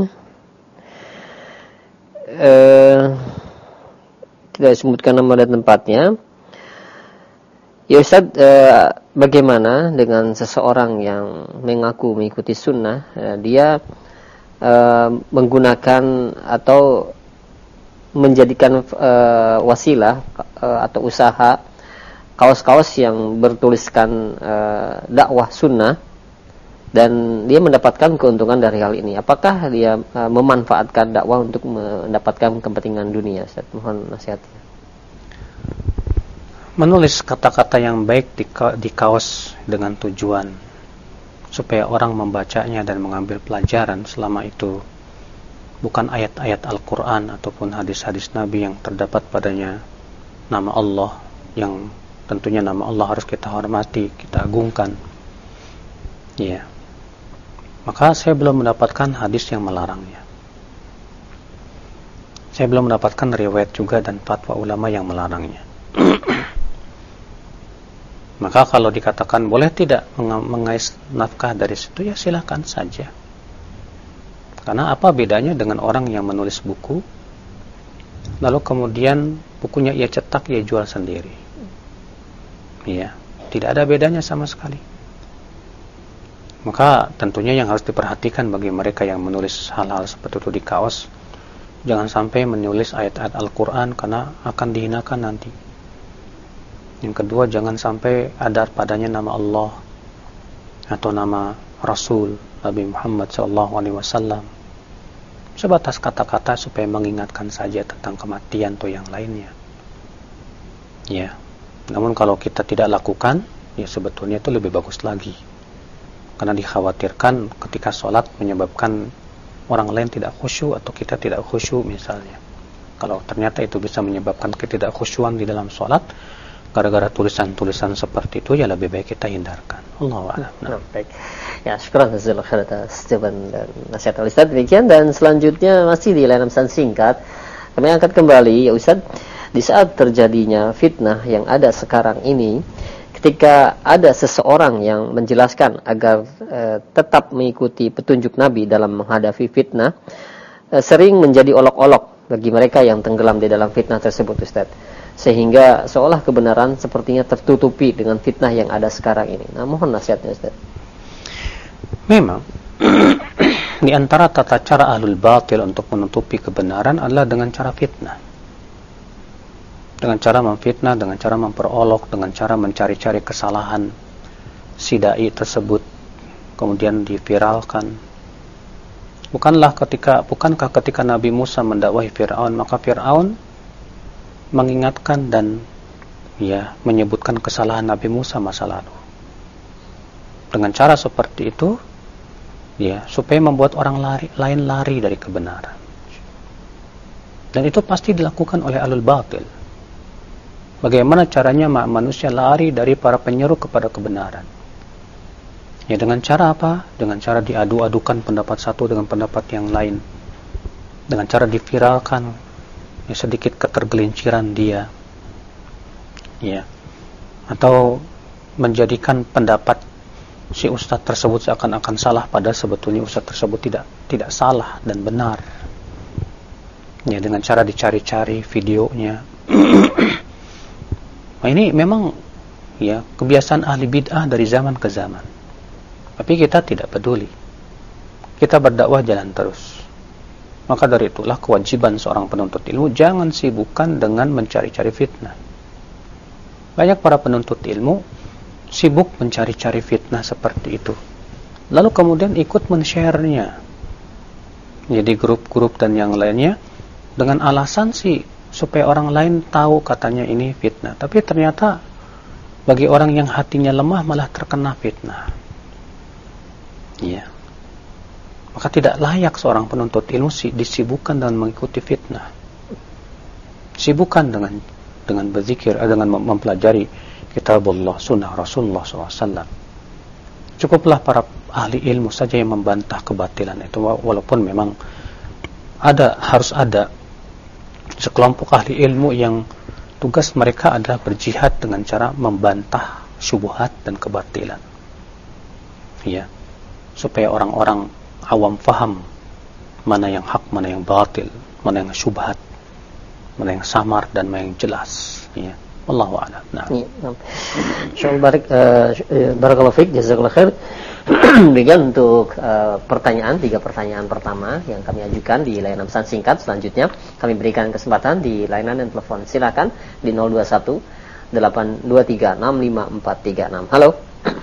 Eh tidak disebutkan nama dan tempatnya. Ya Ustaz, eh, bagaimana dengan seseorang yang mengaku mengikuti sunnah, eh, dia eh, menggunakan atau menjadikan eh, wasilah eh, atau usaha kaos-kaos yang bertuliskan eh, dakwah sunnah, dan dia mendapatkan keuntungan dari hal ini. Apakah dia uh, memanfaatkan dakwah untuk mendapatkan kepentingan dunia? Ustaz, mohon nasihatnya. Menulis kata-kata yang baik di, ka- di kaos dengan tujuan supaya orang membacanya dan mengambil pelajaran, selama itu bukan ayat-ayat Al-Quran ataupun hadis-hadis Nabi yang terdapat padanya nama Allah, yang tentunya nama Allah harus kita hormati, kita agungkan, ya, maka saya belum mendapatkan hadis yang melarangnya. Saya belum mendapatkan riwayat juga dan fatwa ulama yang melarangnya. Maka kalau dikatakan boleh tidak mengais nafkah dari situ, ya silakan saja. Karena apa bedanya dengan orang yang menulis buku, lalu kemudian bukunya ia cetak, ia jual sendiri? Ya, tidak ada bedanya sama sekali. Maka tentunya yang harus diperhatikan bagi mereka yang menulis hal-hal seperti itu di kaos, jangan sampai menulis ayat-ayat Al-Quran karena akan dihinakan nanti. Yang kedua, jangan sampai ada padanya nama Allah atau nama Rasul Nabi Muhammad shallallahu alaihi wasallam. sebatas kata-kata supaya mengingatkan saja tentang kematian atau yang lainnya. Ya. Namun kalau kita tidak lakukan, ya sebetulnya itu lebih bagus lagi. Karena dikhawatirkan ketika sholat menyebabkan orang lain tidak khusyuk atau kita tidak khusyuk misalnya. Kalau ternyata itu bisa menyebabkan ketidakkhusyuan di dalam sholat, gara-gara tulisan-tulisan seperti itu, ya lebih baik kita hindarkan. Allahu a'lam. Nah, baik. Ya, syukran jazakallahu khair atas jawaban dan nasihat Ustaz. Demikian, dan selanjutnya masih di layanan pesan singkat. Kami angkat kembali, ya Ustaz, di saat terjadinya fitnah yang ada sekarang ini, ketika ada seseorang yang menjelaskan agar e, tetap mengikuti petunjuk Nabi dalam menghadapi fitnah, e, sering menjadi olok-olok bagi mereka yang tenggelam di dalam fitnah tersebut, Ustaz. Sehingga seolah kebenaran sepertinya tertutupi dengan fitnah yang ada sekarang ini. Nah, mohon nasihatnya, Ustaz. Memang di antara tata cara ahlul batil untuk menutupi kebenaran adalah dengan cara fitnah. Dengan cara memfitnah, dengan cara memperolok, dengan cara mencari-cari kesalahan si dai tersebut, kemudian diviralkan. Bukanlah ketika, bukankah ketika Nabi Musa mendakwahi Fir'aun, maka Fir'aun mengingatkan dan ya menyebutkan kesalahan Nabi Musa masa lalu. Dengan cara seperti itu, ya supaya membuat orang lari, lain lari dari kebenaran. Dan itu pasti dilakukan oleh ahlul batil. Bagaimana caranya manusia lari dari para penyeru kepada kebenaran? Ya dengan cara apa? Dengan cara diadu-adukan pendapat satu dengan pendapat yang lain. Dengan cara diviralkan ya, sedikit ketergelinciran dia. Ya. Atau menjadikan pendapat si ustadz tersebut seakan-akan salah, padahal sebetulnya ustadz tersebut tidak tidak salah dan benar. Ya, dengan cara dicari-cari videonya. Nah, ini memang ya kebiasaan ahli bid'ah dari zaman ke zaman. Tapi kita tidak peduli. Kita berdakwah jalan terus. Maka dari itulah kewajiban seorang penuntut ilmu jangan sibukkan dengan mencari-cari fitnah. Banyak para penuntut ilmu sibuk mencari-cari fitnah seperti itu. Lalu kemudian ikut men-share-nya. Jadi grup-grup dan yang lainnya dengan alasan sih supaya orang lain tahu katanya ini fitnah. Tapi ternyata bagi orang yang hatinya lemah malah terkena fitnah. Iya. Maka tidak layak seorang penuntut ilmu disibukkan dengan mengikuti fitnah. Sibukkan dengan dengan berzikir, dengan mempelajari kitabullah, sunnah Rasulullah shallallahu alaihi wasallam. Cukuplah para ahli ilmu saja yang membantah kebatilan itu, walaupun memang ada harus ada sekelompok ahli ilmu yang tugas mereka adalah berjihad dengan cara membantah syubhat dan kebatilan. Ya, supaya orang-orang awam faham mana yang hak, mana yang batil, mana yang syubhat, mana yang samar dan mana yang jelas. Ya, wallahu a'lam. Nah. Insyaallah barik uh, barakallahu fiik, jazakallahu khair. Demikian untuk uh, pertanyaan, tiga pertanyaan pertama yang kami ajukan di layanan pesan singkat. Selanjutnya kami berikan kesempatan di layanan dan telepon. Silakan di nol dua satu delapan dua tiga enam lima empat tiga enam. Halo.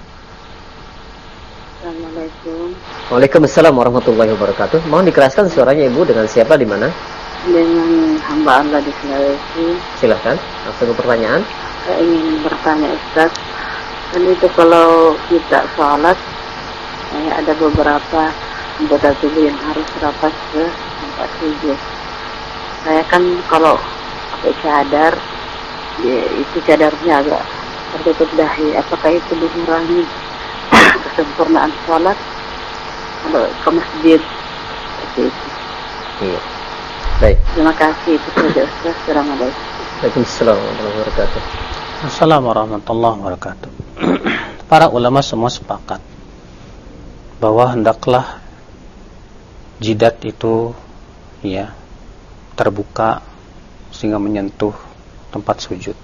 Assalamualaikum. Waalaikumsalam warahmatullahi wabarakatuh. Mohon dikeraskan suaranya Ibu, dengan siapa di mana? Dengan hamba Allah di Sulawesi. Silakan, langsung ke pertanyaan. Saya ingin bertanya Ustaz, kan itu kalau kita sholat, eh, ada beberapa anggota tubuh yang harus rapat ke tempat sujud. Saya kan kalau pakai cadar, ya, itu cadarnya agak tertutup dahi. Apakah itu mengurangi kesempurnaan sholat kalau ke masjid seperti itu? Iya. Baik. Terima kasih. Itu saja Ustaz. Assalamualaikum. Waalaikumsalam warahmatullahi wabarakatuh. Assalamualaikum warahmatullahi wabarakatuh. Para ulama semua sepakat bahwa hendaklah jidat itu ya terbuka sehingga menyentuh tempat sujud.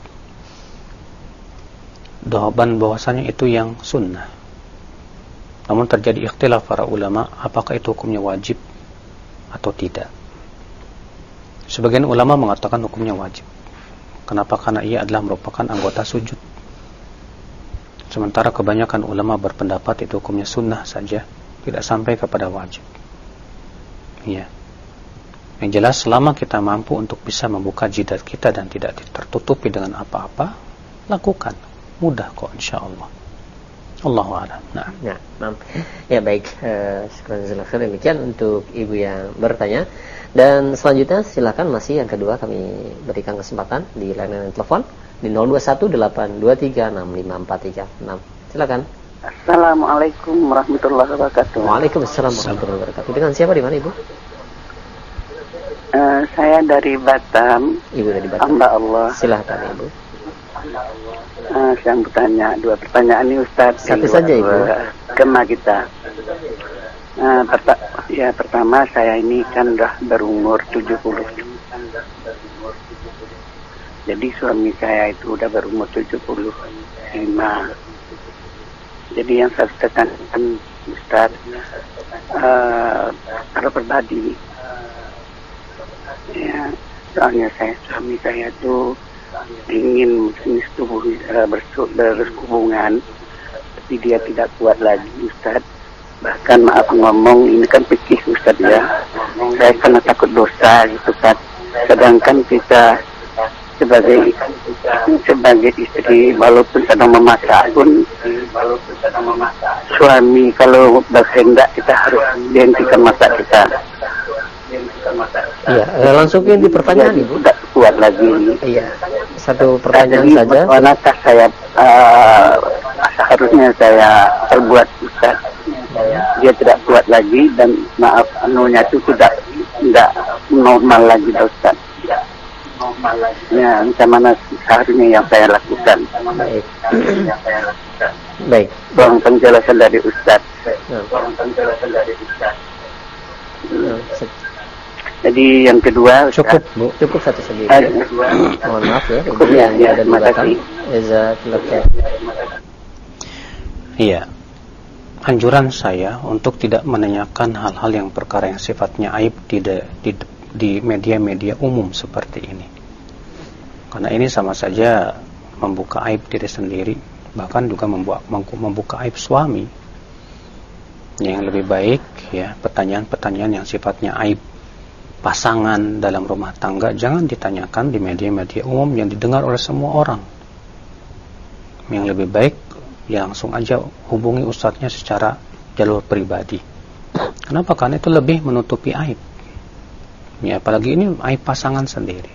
Jawaban bahwasanya itu yang sunnah. Namun terjadi ikhtilaf para ulama apakah itu hukumnya wajib atau tidak. Sebagian ulama mengatakan hukumnya wajib. Kenapa? Karena ia adalah merupakan anggota sujud. Sementara kebanyakan ulama berpendapat itu hukumnya sunnah saja, tidak sampai kepada wajib. Ya. Yang jelas selama kita mampu untuk bisa membuka jidat kita dan tidak tertutupi dengan apa-apa, lakukan. Mudah kok insyaallah. Allahu a'lam. Nah, ya, nah. ya baik. Uh, Sekarang demikian untuk ibu yang bertanya. Dan selanjutnya silakan masih yang kedua kami berikan kesempatan di layanan telepon di nol dua satu delapan dua tiga enam lima empat tiga enam. Silakan. Assalamualaikum warahmatullahi wabarakatuh. Waalaikumsalam warahmatullahi wabarakatuh. Dengan siapa di mana Ibu? Uh, saya dari Batam. Ibu dari Batam. Hamba Allah. Silahkan Ibu. Uh, saya bertanya dua pertanyaan ini Ustaz. Satu saja Ibu. Kema kita. Uh, perta- ya pertama saya ini kan udah berumur tujuh puluh. Jadi suami saya itu udah berumur tujuh puluh lima. Jadi yang saya tekankan Ustaz, uh, kalau pribadi, ya soalnya saya suami saya tuh ingin uh, berhubungan, tapi dia tidak kuat lagi Ustaz. Bahkan maaf ngomong ini kan pikir Ustaz ya, saya karena takut dosa gitu kan. Sedangkan kita sebagai sebagai istri walaupun sedang memasak pun suami kalau berkehendak kita harus dihentikan masak kita. Iya, langsungin di pertanyaan Ibu. Tidak kuat lagi. Iya, satu pertanyaan jadi, saja. Manakah saya uh, seharusnya saya perbuat Ustaz? Dia tidak kuat lagi dan maaf anunya itu tidak tidak normal lagi Ustaz. Ya, macam mana seharusnya yang saya lakukan? Baik. Baik. Tolong penjelasan dari Ustaz. Tolong penjelasan dari Ustaz. Jadi yang kedua Ustaz, cukup Bu, cukup satu saja. Uh, Mohon maaf ya, cukup Ibu ya, yang ya, ada di belakang. iya. Anjuran saya untuk tidak menanyakan hal-hal yang perkara yang sifatnya aib di de, di, di media-media umum seperti ini. Karena ini sama saja membuka aib diri sendiri, bahkan juga membuka, membuka aib suami. Yang lebih baik ya, pertanyaan-pertanyaan yang sifatnya aib pasangan dalam rumah tangga jangan ditanyakan di media-media umum yang didengar oleh semua orang. Yang lebih baik ya langsung aja hubungi ustadznya secara jalur pribadi. Kenapa? Karena itu lebih menutupi aib. Ya, apalagi ini aib pasangan sendiri.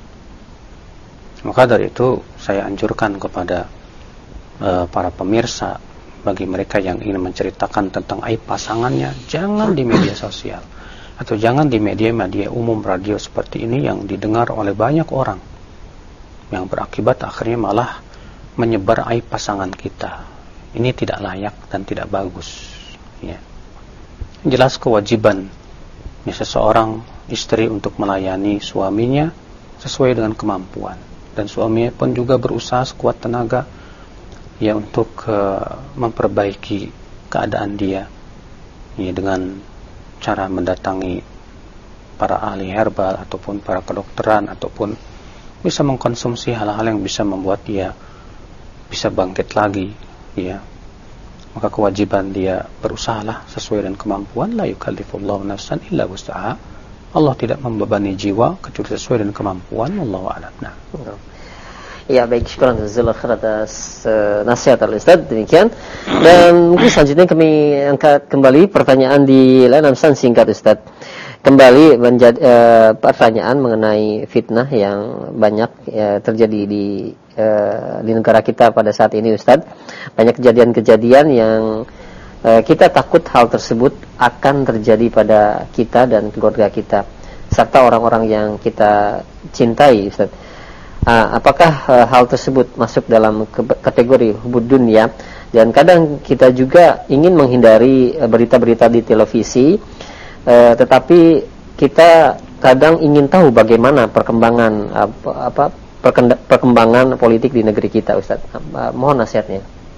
Maka dari itu saya anjurkan kepada uh, para pemirsa, bagi mereka yang ingin menceritakan tentang aib pasangannya, jangan di media sosial atau jangan di media-media umum radio seperti ini yang didengar oleh banyak orang, yang berakibat akhirnya malah menyebar aib pasangan kita. Ini tidak layak dan tidak bagus ya. Jelas kewajiban ya, seseorang istri untuk melayani suaminya sesuai dengan kemampuan, dan suaminya pun juga berusaha sekuat tenaga ya untuk uh, memperbaiki keadaan dia ya, dengan cara mendatangi para ahli herbal ataupun para kedokteran, ataupun bisa mengkonsumsi hal-hal yang bisa membuat dia bisa bangkit lagi ya. Maka kewajiban dia berusahalah sesuai dengan kemampuan. La yukallifullahu nafsan illa wus'aha. Allah tidak membebani jiwa kecuali sesuai dengan kemampuan. Wallahu a'lam. Nah. Ya baik, syukuran jazakallahu khair atas uh, nasihat Al-Ustaz, demikian. Dan mungkin selanjutnya kami angkat kembali pertanyaan di layanan pesan singkat Ustaz. Kembali menjadi uh, pertanyaan mengenai fitnah yang banyak uh, terjadi di uh, di negara kita pada saat ini Ustaz. Banyak kejadian-kejadian yang uh, kita takut hal tersebut akan terjadi pada kita dan keluarga kita serta orang-orang yang kita cintai Ustaz. Uh, apakah uh, hal tersebut masuk dalam ke- kategori hubud dunia? Dan kadang kita juga ingin menghindari uh, berita-berita di televisi, uh, tetapi kita kadang ingin tahu bagaimana perkembangan apa, apa perkenda- perkembangan politik di negeri kita, Ustaz. Uh, mohon nasihatnya.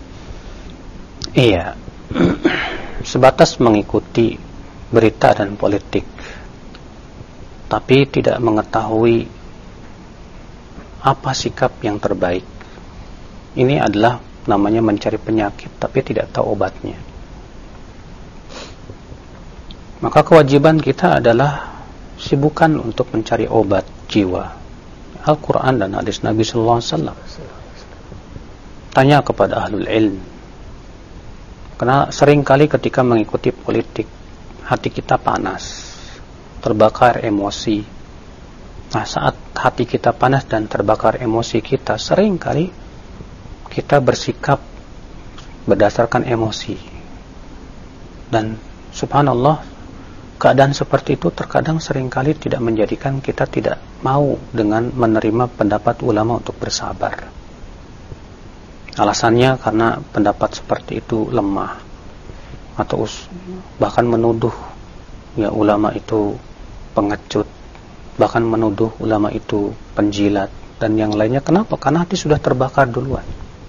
Iya, sebatas mengikuti berita dan politik, tapi tidak mengetahui apa sikap yang terbaik. Ini adalah namanya mencari penyakit tapi tidak tahu obatnya. Maka kewajiban kita adalah sibukkan untuk mencari obat jiwa, Al-Quran dan hadis Nabi Sallallahu Alaihi Wasallam. Tanya kepada ahlul ilm, karena seringkali ketika mengikuti politik hati kita panas, terbakar emosi. Nah, saat hati kita panas dan terbakar emosi kita, seringkali kita bersikap berdasarkan emosi. Dan subhanallah, keadaan seperti itu terkadang seringkali tidak menjadikan kita tidak mau dengan menerima pendapat ulama untuk bersabar. Alasannya karena pendapat seperti itu lemah, atau bahkan menuduh ya ulama itu pengecut, bahkan menuduh ulama itu penjilat dan yang lainnya. Kenapa? Karena hati sudah terbakar duluan,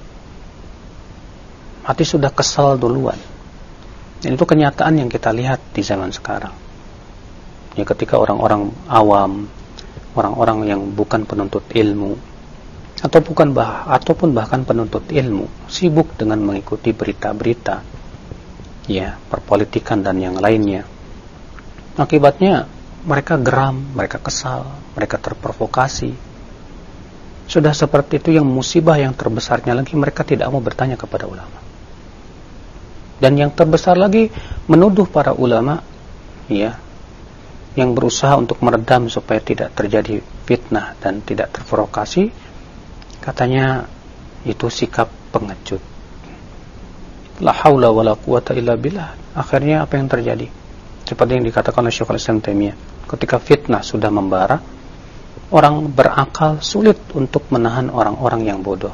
hati sudah kesal duluan. Dan itu kenyataan yang kita lihat di zaman sekarang. Ya, ketika orang-orang awam, orang-orang yang bukan penuntut ilmu, atau bukan bah ataupun bahkan penuntut ilmu, sibuk dengan mengikuti berita-berita, ya, perpolitikan dan yang lainnya. Akibatnya mereka geram, mereka kesal, mereka terprovokasi. Sudah seperti itu, yang musibah yang terbesarnya lagi, mereka tidak mau bertanya kepada ulama. Dan yang terbesar lagi, menuduh para ulama, ya, yang berusaha untuk meredam supaya tidak terjadi fitnah dan tidak terprovokasi, katanya itu sikap pengecut. La haula wala quwata illa billah. Akhirnya apa yang terjadi? Seperti yang dikatakan oleh Syekhul Islam Taimiyah, ketika fitnah sudah membara, orang berakal sulit untuk menahan orang-orang yang bodoh.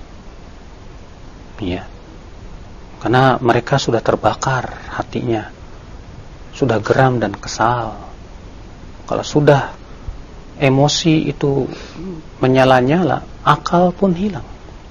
Ya. Karena mereka sudah terbakar hatinya, sudah geram dan kesal. Kalau sudah emosi itu menyala-nyala, akal pun hilang,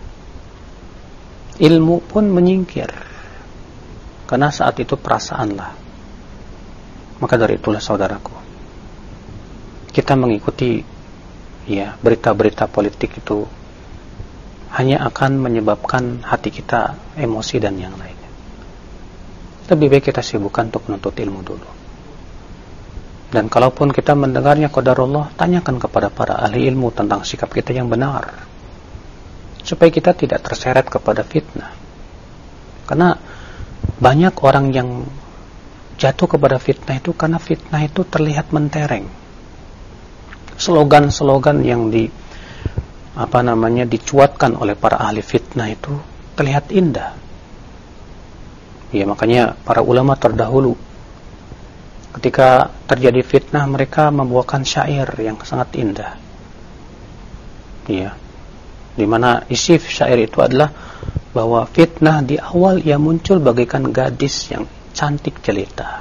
ilmu pun menyingkir, karena saat itu perasaanlah. Maka dari itulah saudaraku, kita mengikuti ya berita-berita politik itu hanya akan menyebabkan hati kita emosi dan yang lainnya. Lebih baik kita sibukkan untuk menuntut ilmu dulu. Dan kalaupun kita mendengarnya qadarullah, tanyakan kepada para ahli ilmu tentang sikap kita yang benar, supaya kita tidak terseret kepada fitnah. Karena banyak orang yang jatuh kepada fitnah itu karena fitnah itu terlihat mentereng. Slogan-slogan yang di apa namanya dicuatkan oleh para ahli fitnah itu terlihat indah. Ya, makanya para ulama terdahulu ketika terjadi fitnah, mereka membawakan syair yang sangat indah. Ya, di mana isi syair itu adalah bahwa fitnah di awal ia muncul bagaikan gadis yang cantik jelita.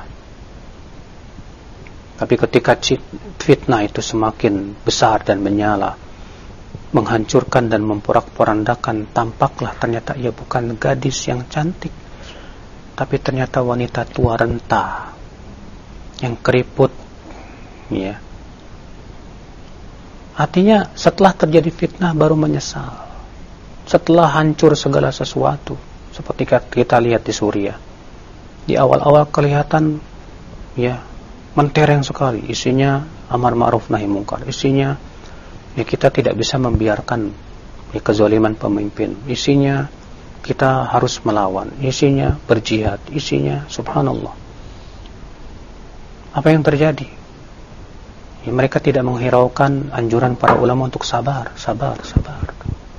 Tapi ketika fitnah itu semakin besar dan menyala, menghancurkan dan memporak-porandakan, tampaklah ternyata ia bukan gadis yang cantik, tapi ternyata wanita tua renta yang keriput, ya. Artinya setelah terjadi fitnah baru menyesal, setelah hancur segala sesuatu. Seperti kita lihat di Suriah, di awal-awal kelihatan ya mentereng sekali, isinya amar ma'ruf nahi munkar, isinya ya kita tidak bisa membiarkan ya, kezaliman pemimpin, isinya kita harus melawan, isinya berjihad, isinya subhanallah. Apa yang terjadi? Ya, mereka tidak menghiraukan anjuran para ulama untuk sabar, sabar, sabar.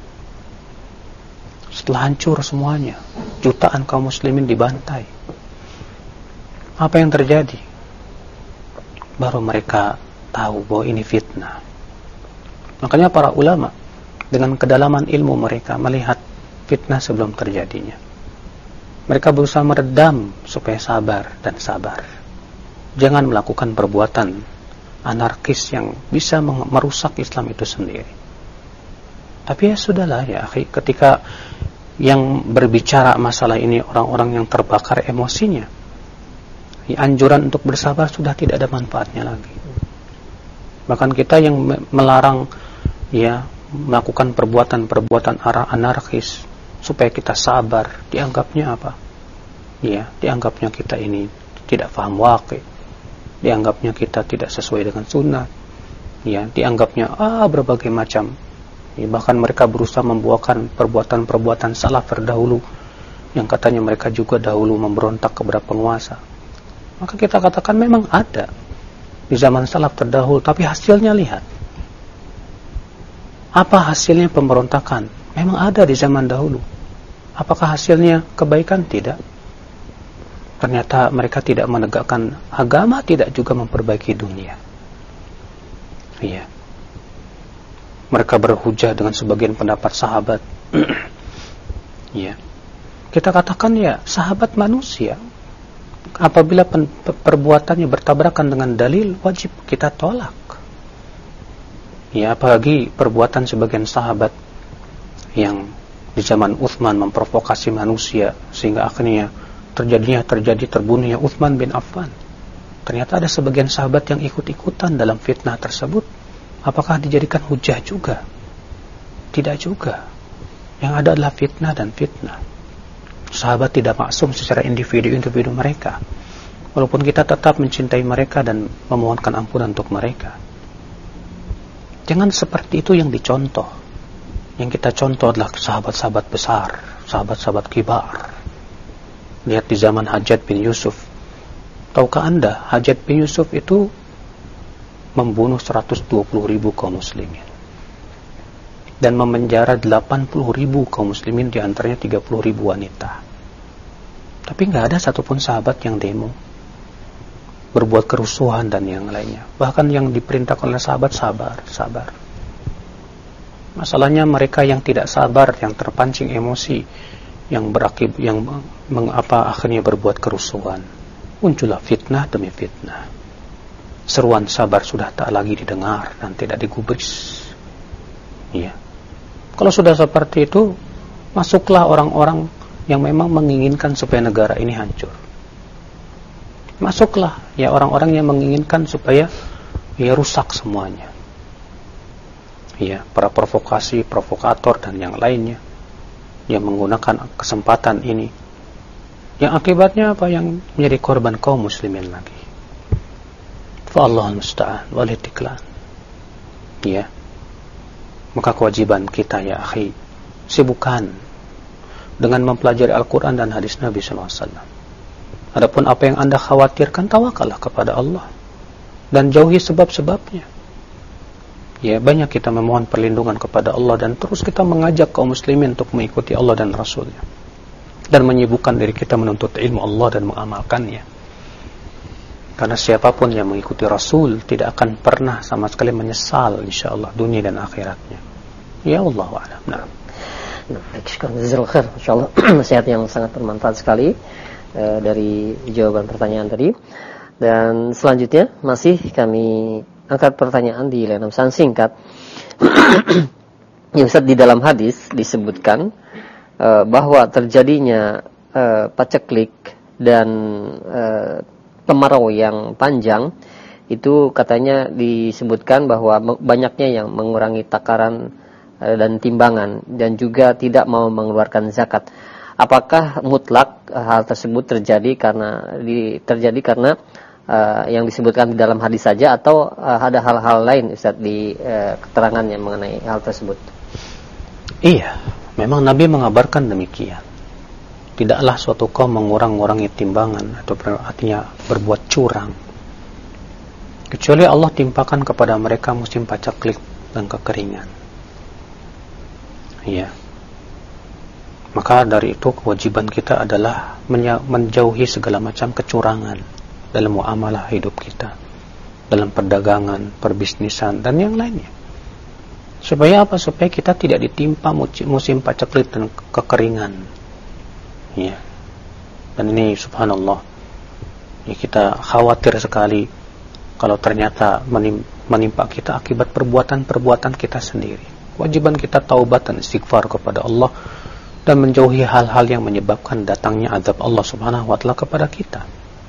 Setelah hancur semuanya, jutaan kaum muslimin dibantai. Apa yang terjadi? Baru mereka tahu bahwa ini fitnah. Makanya para ulama dengan kedalaman ilmu mereka melihat fitnah sebelum terjadinya. Mereka berusaha meredam supaya sabar dan sabar. Jangan melakukan perbuatan anarkis yang bisa merusak Islam itu sendiri. Tapi ya sudahlah ya akhi, ketika yang berbicara masalah ini orang-orang yang terbakar emosinya, ya, anjuran untuk bersabar sudah tidak ada manfaatnya lagi. Bahkan kita yang melarang ya melakukan perbuatan-perbuatan anarkis supaya kita sabar, dianggapnya apa? Ya, dianggapnya kita ini tidak paham waqi'. dianggapnya kita tidak sesuai dengan sunnah, ya, dianggapnya ah berbagai macam, ya, bahkan mereka berusaha membuahkan perbuatan-perbuatan salaf terdahulu yang katanya mereka juga dahulu memberontak kepada penguasa. Maka kita katakan memang ada di zaman salaf terdahulu, tapi hasilnya lihat. Apa hasilnya pemberontakan? Memang ada di zaman dahulu. Apakah hasilnya kebaikan? Tidak. Ternyata mereka tidak menegakkan agama, tidak juga memperbaiki dunia. Iya. Mereka berhujah dengan sebagian pendapat sahabat. Iya. Kita katakan ya, sahabat manusia. Apabila perbuatannya bertabrakan dengan dalil, wajib kita tolak. Ya, apalagi perbuatan sebagian sahabat yang di zaman Utsman memprovokasi manusia sehingga akhirnya terjadinya terjadi terbunuhnya Utsman bin Affan. Ternyata ada sebagian sahabat yang ikut-ikutan dalam fitnah tersebut. Apakah dijadikan hujah juga? Tidak juga. Yang ada adalah fitnah dan fitnah. Sahabat tidak maksum secara individu-individu mereka. Walaupun kita tetap mencintai mereka dan memohonkan ampunan untuk mereka. Jangan seperti itu yang dicontoh. Yang kita contoh adalah sahabat-sahabat besar, sahabat-sahabat kibar. Lihat di zaman Hajjaj bin Yusuf. Tahukah Anda, Hajjaj bin Yusuf itu membunuh seratus dua puluh ribu kaum muslimin. Dan memenjara delapan puluh ribu kaum muslimin, di antaranya tiga puluh ribu wanita. Tapi nggak ada satupun sahabat yang demo, berbuat kerusuhan dan yang lainnya. Bahkan yang diperintahkan oleh sahabat sabar, sabar. Masalahnya mereka yang tidak sabar, yang terpancing emosi, yang berakib, yang mengapa akhirnya berbuat kerusuhan. Muncullah fitnah demi fitnah. Seruan sabar sudah tak lagi didengar dan tidak digubris. Iya. Kalau sudah seperti itu, masuklah orang-orang yang memang menginginkan supaya negara ini hancur. Masuklah ya orang-orang yang menginginkan supaya ya rusak semuanya. Ya, para provokasi, provokator dan yang lainnya yang menggunakan kesempatan ini. Yang akibatnya apa? Yang menjadi korban kaum muslimin lagi. Fa Allahul musta'an wal istiqlal. Ya. Maka kewajiban kita ya akhi, sibukkan dengan mempelajari Al-Quran dan hadis Nabi sallallahu alaihi wasallam. Adapun apa yang Anda khawatirkan, tawakallah kepada Allah dan jauhi sebab-sebabnya. Ya, banyak kita memohon perlindungan kepada Allah dan terus kita mengajak kaum muslimin untuk mengikuti Allah dan Rasulnya dan menyibukkan diri kita menuntut ilmu Allah dan mengamalkannya. Karena siapapun yang mengikuti Rasul tidak akan pernah sama sekali menyesal insyaallah dunia dan akhiratnya. Ya Allah a'lam. Nah. Nah, jazakallahu khair. Insyaallah nasihat yang sangat bermanfaat sekali e, dari jawaban pertanyaan tadi. Dan selanjutnya masih kami angkat pertanyaan di layanan pesan singkat. Ya Ustaz, di dalam hadis disebutkan e, bahwa terjadinya e, paceklik dan e, kemarau yang panjang itu katanya disebutkan bahwa banyaknya yang mengurangi takaran dan timbangan dan juga tidak mau mengeluarkan zakat. Apakah mutlak hal tersebut terjadi karena di, terjadi karena uh, yang disebutkan di dalam hadis saja atau uh, ada hal-hal lain Ustaz di uh, keterangannya mengenai hal tersebut? Iya, memang Nabi mengabarkan demikian. Tidaklah suatu kaum mengurang-urangi timbangan atau artinya berbuat curang, kecuali Allah timpakan kepada mereka musim paceklik dan kekeringan. Ya. Maka dari itu kewajiban kita adalah menjauhi segala macam kecurangan dalam muamalah hidup kita, dalam perdagangan, perbisnisan dan yang lainnya. Supaya apa? Supaya kita tidak ditimpa musim paceklik dan kekeringan. Ya. Dan ini subhanallah, ya, kita khawatir sekali kalau ternyata menimpa kita akibat perbuatan-perbuatan kita sendiri. Kewajiban kita taubat dan istighfar kepada Allah dan menjauhi hal-hal yang menyebabkan datangnya azab Allah Subhanahu wa taala kepada kita.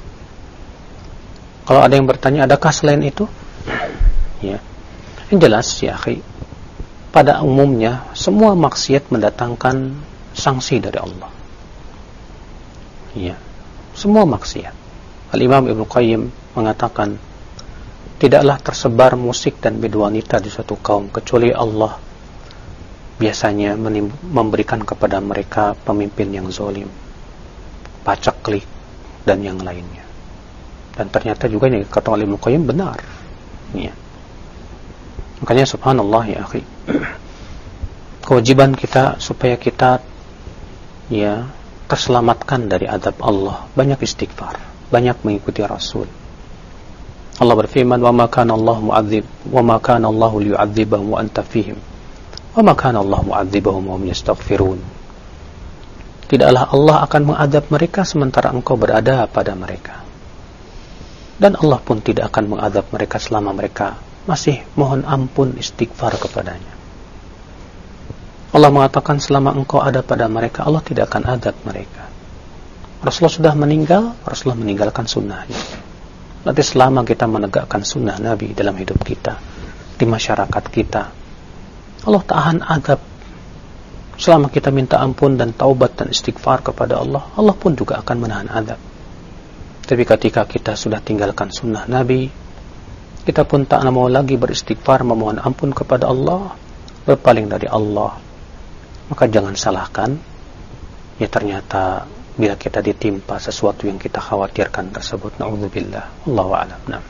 Kalau ada yang bertanya, adakah selain itu? Ya. Yang jelas ya akhi, pada umumnya semua maksiat mendatangkan sanksi dari Allah. Ya. Semua maksiat. Al-Imam Ibnu Qayyim mengatakan, tidaklah tersebar musik dan bid wanita di suatu kaum kecuali Allah biasanya memberikan kepada mereka pemimpin yang zalim, pacaklik, dan yang lainnya. Dan ternyata juga yang kata oleh Ibnu Qayyim benar. Ya. Makanya subhanallah ya akhi, kewajiban kita supaya kita ya terselamatkan dari azab Allah, banyak istighfar, banyak mengikuti Rasul. Allah berfirman, "Wa ma kana Allah mu'adzib, wa ma kana Allah liyu'adzibahum wa anta fihim, wa ma kana Allah mu'adzibahum wa hum yastaghfirun." Tidaklah Allah akan mengadab mereka sementara engkau berada pada mereka. Dan Allah pun tidak akan mengadab mereka selama mereka masih mohon ampun istighfar kepadanya. Allah mengatakan selama engkau ada pada mereka, Allah tidak akan adab mereka. Rasulullah sudah meninggal, Rasulullah meninggalkan sunnahnya. Nanti selama kita menegakkan sunnah Nabi dalam hidup kita, di masyarakat kita, Allah tahan adab. Selama kita minta ampun dan taubat dan istighfar kepada Allah, Allah pun juga akan menahan adab. Tapi ketika kita sudah tinggalkan sunnah Nabi, kita pun tak mau lagi beristighfar, memohon ampun kepada Allah, berpaling dari Allah, maka jangan salahkan, ya ternyata bila kita ditimpa sesuatu yang kita khawatirkan tersebut, na'udzubillah, Allahu a'lam. Nah,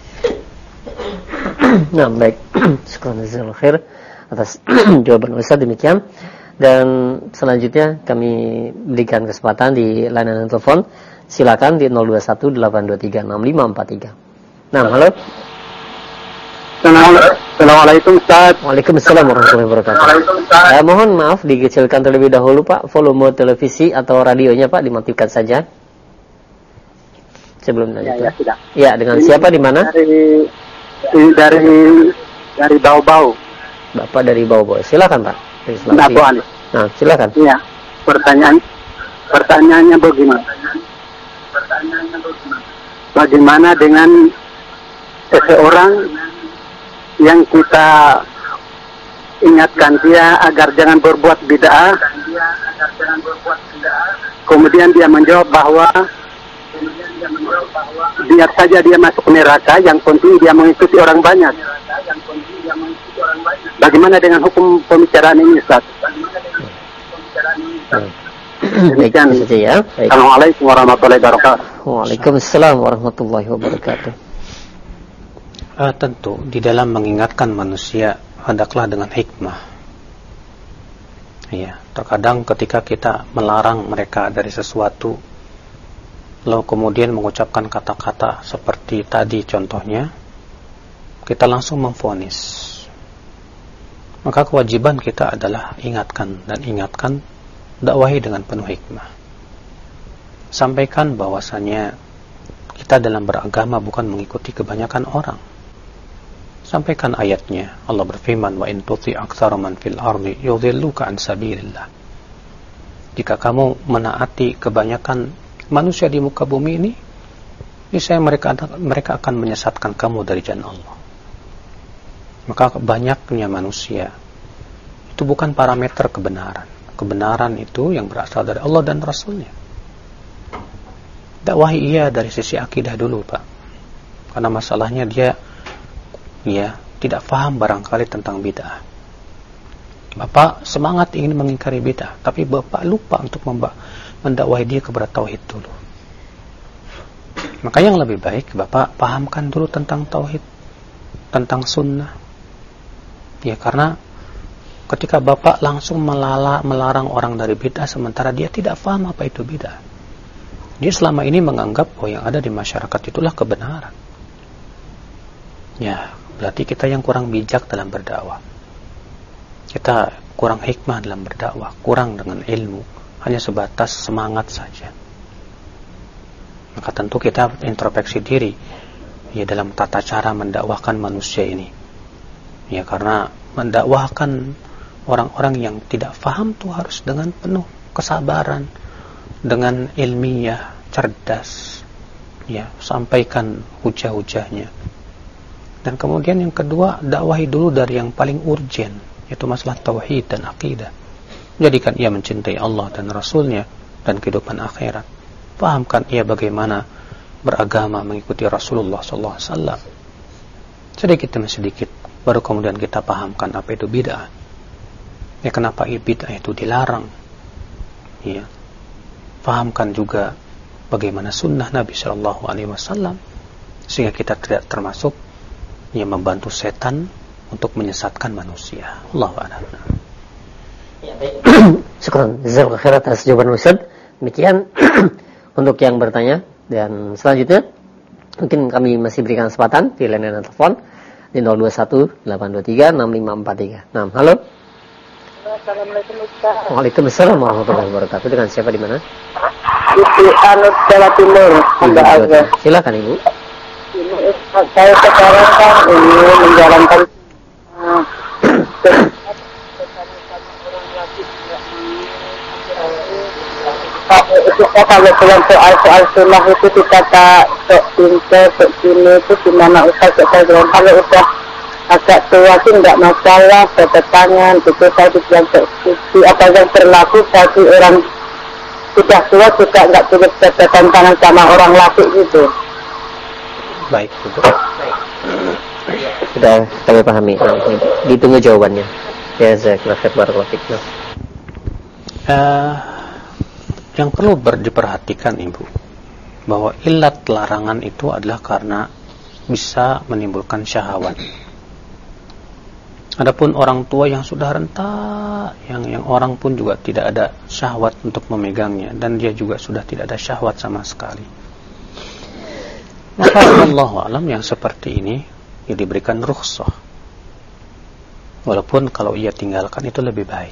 nah baik, syukran jazakallahu khair atas jawaban Ustaz. Demikian, dan selanjutnya kami berikan kesempatan di layanan telepon. Silakan di nol dua satu delapan dua tiga enam lima empat tiga. Nah, halo. Assalamualaikum Ustaz. Waalaikumsalam warahmatullahi wabarakatuh. Eh, mohon maaf dikecilkan terlebih dahulu Pak, volume televisi atau radionya Pak dimatikan saja. Sebelum lanjut. Ya, ya, sudah. Ya, dengan ini siapa di mana? Dari dari dari Bau-Bau. Bapak dari Bau-Bau. Silakan Pak. Nah, nah, silakan. Iya. Pertanyaan pertanyaannya bagaimana? Pertanyaannya bagaimana? Bagaimana dengan seseorang yang kita ingatkan dia agar jangan berbuat bid'ah, kemudian dia menjawab bahwa biar saja dia masuk neraka, yang penting dia mengikuti orang banyak. Bagaimana dengan hukum pembicaraan ini, Ustaz? Demikian saja ya. Assalamualaikum warahmatullahi wabarakatuh. Waalaikumsalam warahmatullahi wabarakatuh. Uh, tentu di dalam mengingatkan manusia hendaklah dengan hikmah. Ya, terkadang ketika kita melarang mereka dari sesuatu, lalu kemudian mengucapkan kata-kata seperti tadi contohnya, kita langsung memvonis. Maka kewajiban kita adalah ingatkan dan ingatkan, dakwahi dengan penuh hikmah. Sampaikan bahwasanya kita dalam beragama bukan mengikuti kebanyakan orang. Sampaikan ayatnya. Allah berfirman, wa in tuti aktsara man fil ardi yudhilluka an sabilillah. Jika kamu menaati kebanyakan manusia di muka bumi ini, niscaya mereka mereka akan menyesatkan kamu dari jalan Allah. Maka banyaknya manusia itu bukan parameter kebenaran. Kebenaran itu yang berasal dari Allah dan Rasulnya. Dakwahi ia dari sisi akidah dulu Pak, karena masalahnya dia ya tidak paham barangkali tentang bid'ah. Bapak semangat ingin mengingkari bid'ah, tapi Bapak lupa untuk mendakwahi dia kepada tauhid dulu. Maka yang lebih baik Bapak pahamkan dulu tentang tauhid, tentang sunnah. Ya, karena ketika Bapak langsung melala, melarang orang dari bid'ah sementara dia tidak paham apa itu bid'ah, dia selama ini menganggap bahwa yang ada di masyarakat itulah kebenaran. Ya, berarti kita yang kurang bijak dalam berdakwah. Kita kurang hikmah dalam berdakwah, kurang dengan ilmu, hanya sebatas semangat saja. Maka tentu kita introspeksi diri ya dalam tata cara mendakwahkan manusia ini. Ya, karena mendakwahkan orang-orang yang tidak paham tuh harus dengan penuh kesabaran, dengan ilmiah, cerdas. Ya, sampaikan hujah-hujahnya. Dan kemudian yang kedua, dakwahi dulu dari yang paling urgen, yaitu masalah tauhid dan akidah. Jadikan ia mencintai Allah dan Rasulnya dan kehidupan akhirat. Pahamkan ia bagaimana beragama mengikuti Rasulullah sallallahu alaihi wasallam, sedikit demi sedikit baru kemudian kita pahamkan apa itu bid'ah. Ya, kenapa bid'ah itu dilarang? Ya, pahamkan juga bagaimana sunnah Nabi Shallallahu Alaihi Wasallam, sehingga kita tidak termasuk yang membantu setan untuk menyesatkan manusia. Allahu a'lam. Ya, baik. Syukran. Jazakallahu khairan atas jawaban Ustaz. Demikian untuk yang bertanya, dan selanjutnya mungkin kami masih berikan kesempatan di layanan telepon di nol dua satu delapan dua tiga enam lima empat tiga. Nah, halo. Assalamualaikum Ustaz. Waalaikumsalam warahmatullahi wabarakatuh. Dengan siapa di mana? Di Anut Jawa Timur, Anda Aga. Silakan Ibu. Ini Ustaz, saya sekarang kan ini menjalankan uh, kita kalau dalam soal-soal sunnah itu kita tak sok pintar, sok sini itu gimana Ustaz? Saya bilang kalau udah agak tua sih enggak masalah, tanda tangan, itu saya yang suci, apa yang berlaku bagi orang sudah tua juga enggak cukup tanda tangan sama orang laki gitu. Baik, betul. Sudah kami pahami. Nah, ditunggu jawabannya. Ya, jazakallahu khairan. Uh, yang perlu ber- diperhatikan Ibu, bahwa ilat larangan itu adalah karena bisa menimbulkan syahwat. Adapun orang tua yang sudah renta, yang yang orang pun juga tidak ada syahwat untuk memegangnya, dan dia juga sudah tidak ada syahwat sama sekali. Maka wallahu alam yang seperti ini ya diberikan rukhsah. Walaupun kalau ia tinggalkan itu lebih baik.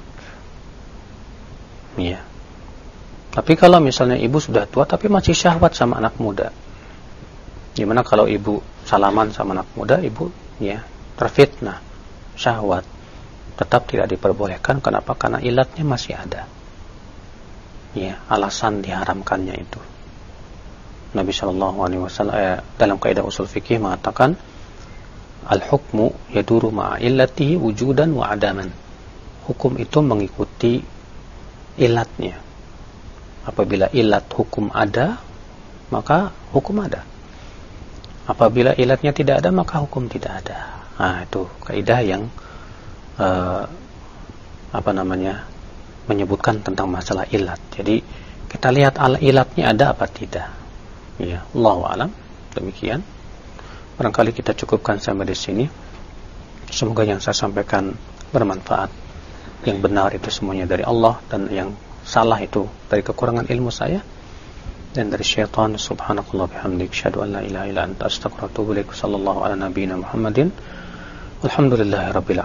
Iya. Tapi kalau misalnya ibu sudah tua tapi masih syahwat sama anak muda, gimana kalau ibu salaman sama anak muda, ibu ya terfitnah syahwat, tetap tidak diperbolehkan. Kenapa? Karena ilatnya masih ada. Ya, alasan diharamkannya itu. Nabi Shallallahu Alaihi Wasallam eh, dalam kaidah usul fikih mengatakan al-hukmu yaduru ma'a illatihi wujudan wa adaman. Hukum itu mengikuti ilatnya. Apabila ilat hukum ada, maka hukum ada. Apabila ilatnya tidak ada, maka hukum tidak ada. Nah, itu kaidah yang uh, apa namanya menyebutkan tentang masalah ilat. Jadi kita lihat al ilatnya ada apa tidak. Ya, Allahu a'lam. Demikian. Barangkali kita cukupkan sampai di sini. Semoga yang saya sampaikan bermanfaat. Yang benar itu semuanya dari Allah, dan yang salah itu dari kekurangan ilmu saya dan dari syaitan. Subhanakallah bihamdik, syahadu an la ilaha illa anta, astaghfiruka wa atubu ilaik. Sallallahu ala nabiyyina Muhammadin. Alhamdulillahirabbil alamin.